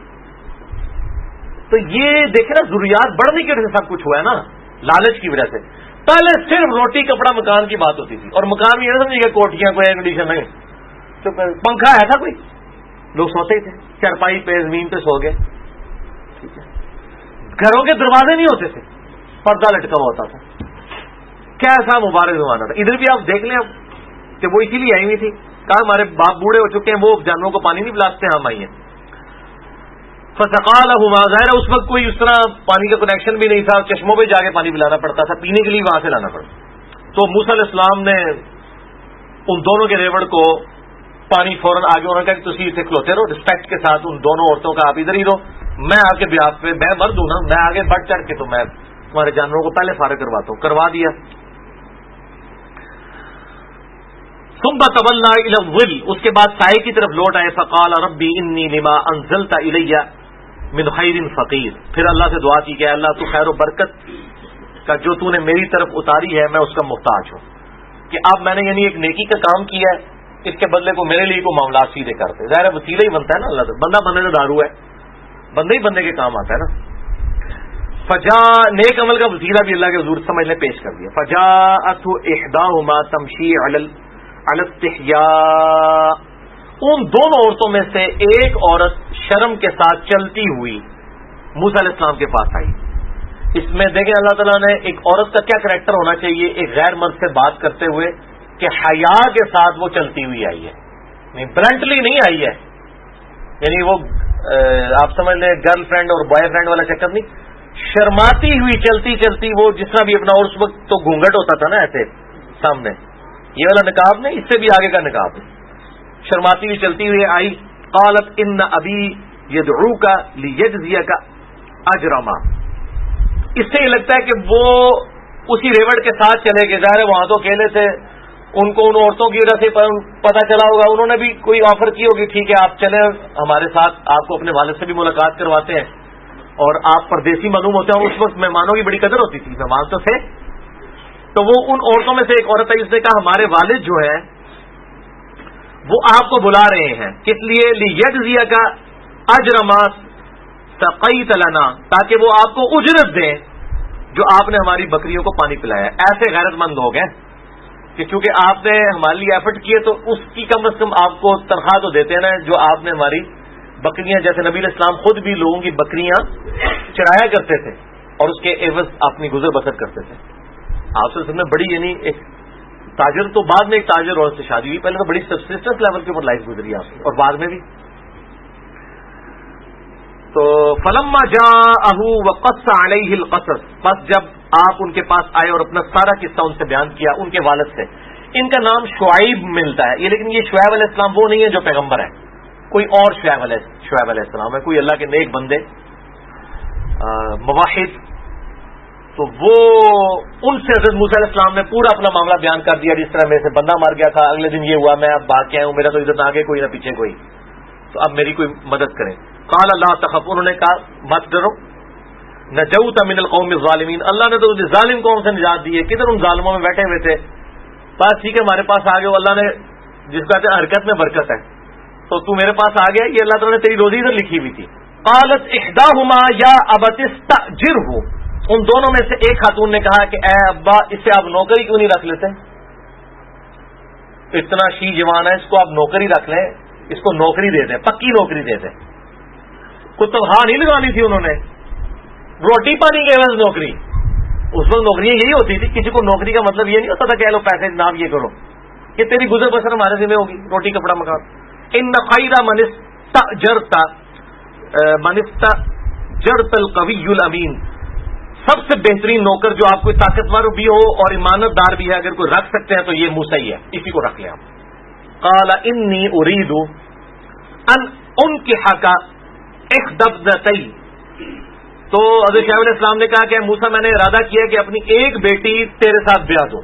تو یہ دیکھیں نا، ضروریات بڑھنے کی وجہ سے سب کچھ ہوا ہے نا، لالچ کی وجہ سے. پہلے صرف روٹی کپڑا مکان کی بات ہوتی تھی، اور مکان بھی یہ نہ سمجھے گا کوٹیاں کوئی ایئر کنڈیشن نہیں، تو پنکھا ہے تھا کوئی، لوگ سوتے ہی تھے چارپائی پہ، زمین پہ سو گئے. ٹھیک ہے. گھروں کے دروازے نہیں ہوتے تھے، پردہ لٹکا ہوا ہوتا تھا. کیسا مبارک زمانہ تھا. ادھر بھی آپ دیکھ لیں اب کہ وہ اسی لیے آئی ہوئی تھی، کہا ہمارے باپ بوڑھے ہو چکے ہیں، وہ جانوروں کو پانی نہیں پلاتے، ہم آئی ہیں. فسقالہما، ظاہر ہے اس وقت کوئی اس طرح پانی کا کنیکشن بھی نہیں تھا، چشموں پہ جا کے پانی پلانا پڑتا تھا، پینے کے لیے وہاں سے لانا پڑتا. تو موسیٰ علیہ السلام نے ان دونوں کے ریوڑ کو پانی فوراً آگے انہوں نے کہا کہ تسی اسے کھلوتے رہو، رسپیکٹ کے ساتھ ان دونوں عورتوں کا آپ ادھر ہی رہو، میں آپ کے بیاہ پہ، میں مرد ہوں نا، میں آگے بڑھ چڑھ کے تو میں تمہارے جانوروں کو پہلے فارغ کرواتا ہوں. کروا دیا. ثم تولى الى الظل، اس کے بعد سائے کی طرف لوٹ آئے. فقال ربی انی لما انزلت الی من خیر فقیر، پھر اللہ سے دعا کی کہ اللہ تو خیر و برکت کا جو تو نے میری طرف اتاری ہے میں اس کا محتاج ہوں، کہ اب میں نے یعنی ایک نیکی کا کام کیا ہے، اس کے بدلے کو میرے لیے کو معاملات سیدھے کرتے. ظاہر وسیلہ ہی بنتا ہے نا اللہ سے، بندہ بندے سے دارو ہے، بندے ہی بندے کے کام آتا ہے نا. فجا، نیک عمل کا وسیلہ بھی اللہ کے حضور سمجھ نے پیش کر دیا. فجاءت احداهما تمشی علی الاستحیاء، ان دونوں عورتوں میں سے ایک عورت شرم کے ساتھ چلتی ہوئی موسیٰ علیہ السلام کے پاس آئی. اس میں دیکھیں اللہ تعالیٰ نے ایک عورت کا کیا کریکٹر ہونا چاہیے ایک غیر مرد سے بات کرتے ہوئے، کہ حیا کے ساتھ وہ چلتی ہوئی آئی ہے، بلنٹلی نہیں آئی ہے. یعنی وہ آپ سمجھ لیں گرل فرینڈ اور بوائے فرینڈ والا چکر نہیں، شرماتی ہوئی چلتی چلتی، وہ جس طرح بھی اپنا، اور اس وقت تو گھونگھٹ ہوتا تھا نا ایسے سامنے، یہ والا نقاب نہیں، اس سے بھی آگے کا نقاب، شرماتی ہوئی چلتی ہوئی آئی. قالت ان ابی یدعوک لیجزیک اجر ما، اس سے یہ لگتا ہے کہ وہ اسی ریوڑ کے ساتھ چلے گئے. ظاہر ہے وہاں تو اکیلے تھے، ان کو ان عورتوں کی وجہ سے پتہ چلا ہوگا، انہوں نے بھی کوئی آفر کی ہوگی، ٹھیک ہے آپ چلیں ہمارے ساتھ، آپ کو اپنے والد سے بھی ملاقات کرواتے ہیں، اور آپ پردیسی معلوم ہوتے ہیں. اس وقت مہمانوں کی بڑی قدر ہوتی تھی، مہمان تو تھے. تو وہ ان عورتوں میں سے ایک عورت ہے جس نے کہا ہمارے والد جو ہیں وہ آپ کو بلا رہے ہیں، کس لیے؟ لیجزیک اجر ما سقیت لنا، تاکہ وہ آپ کو اجرت دیں جو آپ نے ہماری بکریوں کو پانی پلایا. ایسے غیرت مند لوگ ہیں کہ چونکہ آپ نے ہمارے لیے ایفرٹ کیے تو اس کی کم از کم آپ کو تنخواہ تو دیتے ہیں نا، جو آپ نے ہماری بکریاں، جیسے نبی علیہ السلام خود بھی لوگوں کی بکریاں چرایا کرتے تھے اور اس کے عوض اپنی گزر بسر کرتے تھے. آپ سے نے بڑی یعنی ایک تاجر، تو بعد میں ایک تاجر اور سے شادی ہوئی، پہلے تو بڑی سبسسٹنس لیول کے اوپر لائف گزری آپ کی، اور بعد میں بھی. تو فلما جاءه وقص عليه القصص، بس جب آپ ان کے پاس آئے اور اپنا سارا قصہ ان سے بیان کیا، ان کے والد سے. ان کا نام شعیب ملتا ہے یہ، لیکن یہ شعیب علیہ السلام وہ نہیں ہے جو پیغمبر ہے، کوئی اور شعیب علیہ السلام ہے، کوئی اللہ کے نیک بندے موحد. تو وہ ان سے حضرت موسیٰ علیہ السلام نے پورا اپنا معاملہ بیان کر دیا، جس طرح میرے سے بندہ مار گیا تھا، اگلے دن یہ ہوا، میں اب بھاگ کے آیا ہوں، میرا تو ادھر نہ آگے کوئی نہ پیچھے کوئی، تو اب میری کوئی مدد کریں. قال لا تخف، انہوں نے کہا مت ڈرو، نجوت من القوم الظالمین، اللہ نے تو ظالم قوم سے نجات دی ہے. کدھر ان ظالموں میں بیٹھے ہوئے تھے، بس ٹھیک ہے ہمارے پاس آ گئے، اللہ نے جس کو کہتے ہیں حرکت میں برکت ہے، تو تو میرے پاس آ گیا، یہ اللہ تعالیٰ نے تیری روزی ادھر لکھی ہوئی تھی. قالت احداہما یا ابت استاجرہ، ان دونوں میں سے ایک خاتون نے کہا کہ اے ابا اسے آپ نوکری کیوں نہیں رکھ لیتے، اتنا شی جوان ہے، اس کو آپ نوکری رکھ لیں، اس کو نوکری دے دیں، پکی نوکری دے دیں. کوئی تنخواہ نہیں لگانی تھی انہوں نے، روٹی پانی کے عوض نوکری. اس وقت نوکریاں یہی ہوتی تھی. کسی کو نوکری کا مطلب یہ نہیں ہوتا تھا کہ لو پیسے جناب یہ کرو، کہ تیری گزر بسر ہمارے ذمہ ہوگی، روٹی کپڑا مکان. ان خیر من استأجرت القوی الامین، سب سے بہترین نوکر جو آپ کو طاقتور بھی ہو اور ایمانت دار بھی ہے، اگر کوئی رکھ سکتے ہیں تو یہ موسیٰ ہی ہے، اسی کو رکھ لیں آپ. قال انی اريد ان انکحک احدى ابنتي، تو حضرت شعیب علیہ السلام نے کہا کہ موسیٰ میں نے ارادہ کیا کہ اپنی ایک بیٹی تیرے ساتھ بیاہ دوں،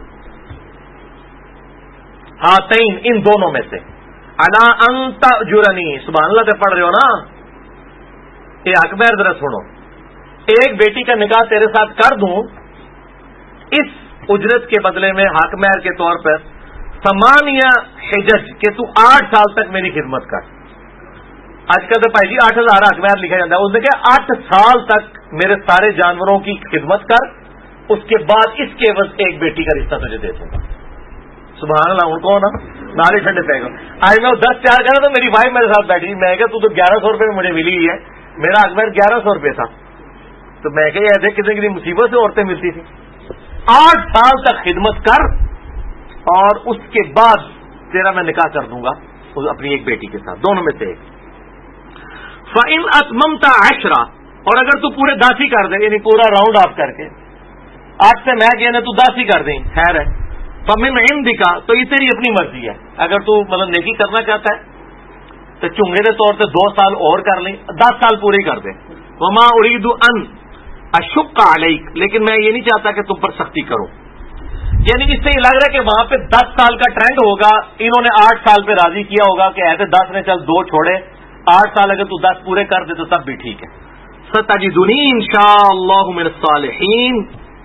ہاتین ان دونوں میں سے، علی ان تأجرنی، سبحان اللہ سے پڑھ رہے ہو نا، یہ حق مہر ذرا سنو، ایک بیٹی کا نکاح تیرے ساتھ کر دوں، اس اجرت کے بدلے میں حق مہر کے طور پر 8 حجج، کہ تو 8 سال تک میری خدمت کر. آج کل تو بھائی جی 8,000 حق مہر لکھا جاتا ہے، اس نے کہا 8 سال تک میرے سارے جانوروں کی خدمت کر، اس کے بعد اس کے عوض ایک بیٹی کا رشتہ تجھے دے دوں گا. سبحان اللہ. ان کو نا نالے ٹھنڈے پہ گا. آج میں 10 تیار کرا تو میری وائف میرے ساتھ بیٹھی، میں کہا تو 1100 روپے میں مجھے ملی ہی ہے، میرا حق مہر 1100 روپے تھا. تو میں کہ ایسے کسی کسی مصیبت سے عورتیں ملتی تھیں. 8 سال تک خدمت کر اور اس کے بعد تیرا میں نکاح کر دوں گا اپنی ایک بیٹی کے ساتھ، دونوں میں سے ایک. فَإِنْ أَتْمَمْتَ 10، اور اگر تو پورے 10 ہی کر دے، یعنی پورا راؤنڈ آف کر کے 8 سے میں کہنا تو 10 ہی کر دیں، خیر ہے. فَمِنْ عِنْدِكَ، تو یہ تیری اپنی مرضی ہے، اگر تو مطلب نیکی کرنا چاہتا ہے تو چنگے کے طور سے 2 سال اور کر لیں، 10 سال پورے کر دیں. وَمَا أُرِيدُ أَنْ أَشُقَّ عَلَيْكَ، لیکن میں یہ نہیں چاہتا کہ تم پر سختی کرو. یعنی اس سے یہ لگ رہا ہے کہ وہاں پہ 10 سال کا ٹرینڈ ہوگا، انہوں نے 8 سال پہ راضی کیا ہوگا کہ ایسے 10 نے چل 2 چھوڑے، 8 سال اگر تو 10 پورے کر دے تو تب بھی ٹھیک ہے. ستجدنی انشاءاللہ من الصالحین،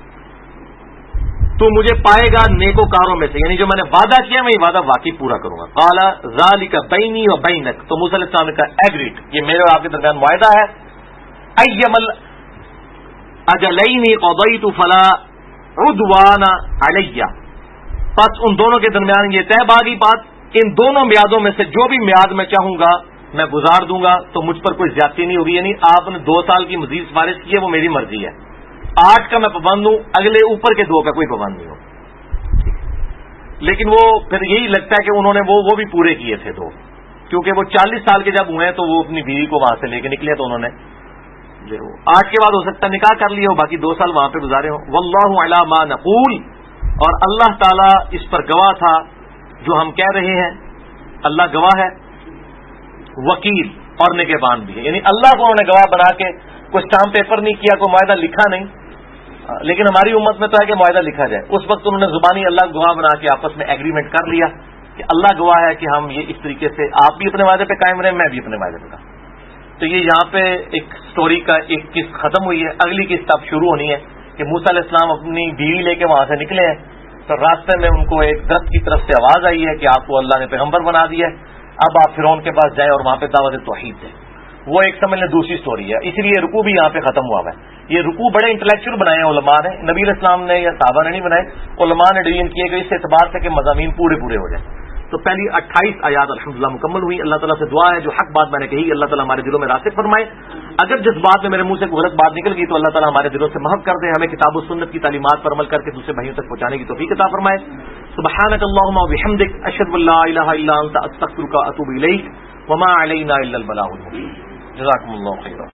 تو مجھے پائے گا نیکوکاروں میں سے، یعنی جو میں نے وعدہ کیا میں یہ وعدہ واقعی پورا کروں گا. قال ذالک بینی و بینک، تو موسیٰ علیہ السلام نے کہا ایگریڈ، یہ میرے اور آپ کے درمیان معاہدہ ہے. ایم الاجلین قضیت فلا عدوان علی، پس ان دونوں کے درمیان یہ طے باغی بات، ان دونوں میادوں میں سے جو بھی میاد میں چاہوں گا میں گزار دوں گا، تو مجھ پر کوئی زیادتی نہیں ہوگی. یعنی آپ نے 2 سال کی مزید سفارش کی ہے، وہ میری مرضی ہے. 8 کا میں پابند ہوں، اگلے اوپر کے 2 کا کوئی پابند نہیں ہو. لیکن وہ پھر یہی لگتا ہے کہ انہوں نے وہ بھی پورے کیے تھے 2، کیونکہ وہ 40 سال کے جب ہوئے ہیں تو وہ اپنی بیوی کو وہاں سے لے کے نکلے، تو انہوں نے 8 کے بعد ہو سکتا ہے نکاح کر لیا ہو، باقی 2 سال وہاں پہ گزارے ہوں. واللہ علی ما نقول، اور اللہ تعالیٰ اس پر گواہ تھا جو ہم کہہ رہے ہیں، اللہ گواہ ہے. وکیل اور نگہبان بھی ہے، یعنی اللہ کو انہوں نے گواہ بنا کے کوئی اسٹامپ پیپر نہیں کیا، کوئی معاہدہ لکھا نہیں. لیکن ہماری امت میں تو ہے کہ معاہدہ لکھا جائے. اس وقت انہوں نے زبانی اللہ کو گواہ بنا کے آپس میں ایگریمنٹ کر لیا کہ اللہ گواہ ہے کہ ہم یہ اس طریقے سے، آپ بھی اپنے وعدے پہ قائم رہیں، میں بھی اپنے وعدے پہ قائم. تو یہ یہاں پہ ایک سٹوری کا ایک قسط ختم ہوئی ہے. اگلی قسط اب شروع ہونی ہے کہ موسیٰ علیہ السلام اپنی بیوی لے کے وہاں سے نکلے ہیں، تو راستے میں ان کو ایک درخت کی طرف سے آواز آئی ہے کہ آپ کو اللہ نے پیغمبر بنا دیا ہے، اب آپ فرعون کے پاس جائیں اور وہاں پہ دعوت توحید دیں. وہ ایک سمجھ لیں دوسری سٹوری ہے. اسی لیے رکوع بھی یہاں پہ ختم ہوا ہے. یہ رکوع بڑے انٹلیکچوئل بنائے ہیں علماء نے، نبی علیہ السلام نے یا صحابہ نے نہیں بنائے، علماء نے ڈیزائن کیے گئے اس اعتبار سے کہ مضامین پورے ہو جائیں. تو پہلی 28 آیات الحمدللہ مکمل ہوئی. اللہ تعالیٰ سے دعا ہے جو حق بات میں نے کہی اللہ تعالیٰ ہمارے دلوں میں راسخ فرمائے. اگر جس بات میں میرے منہ سے کوئی غلط بات نکل گئی تو اللہ تعالیٰ ہمارے دلوں سے محو کر دے، ہمیں کتاب و سنت کی تعلیمات پر عمل کر کے دوسرے بھائیوں تک پہنچانے کی توفیق عطا فرمائے. سبحانک اللہم و بحمدک، اشہد ان لا الہ الا انت، استغفرک و اتوب الیک، وما علینا الا البلاغ المبین. جزاکم اللہ خیرا.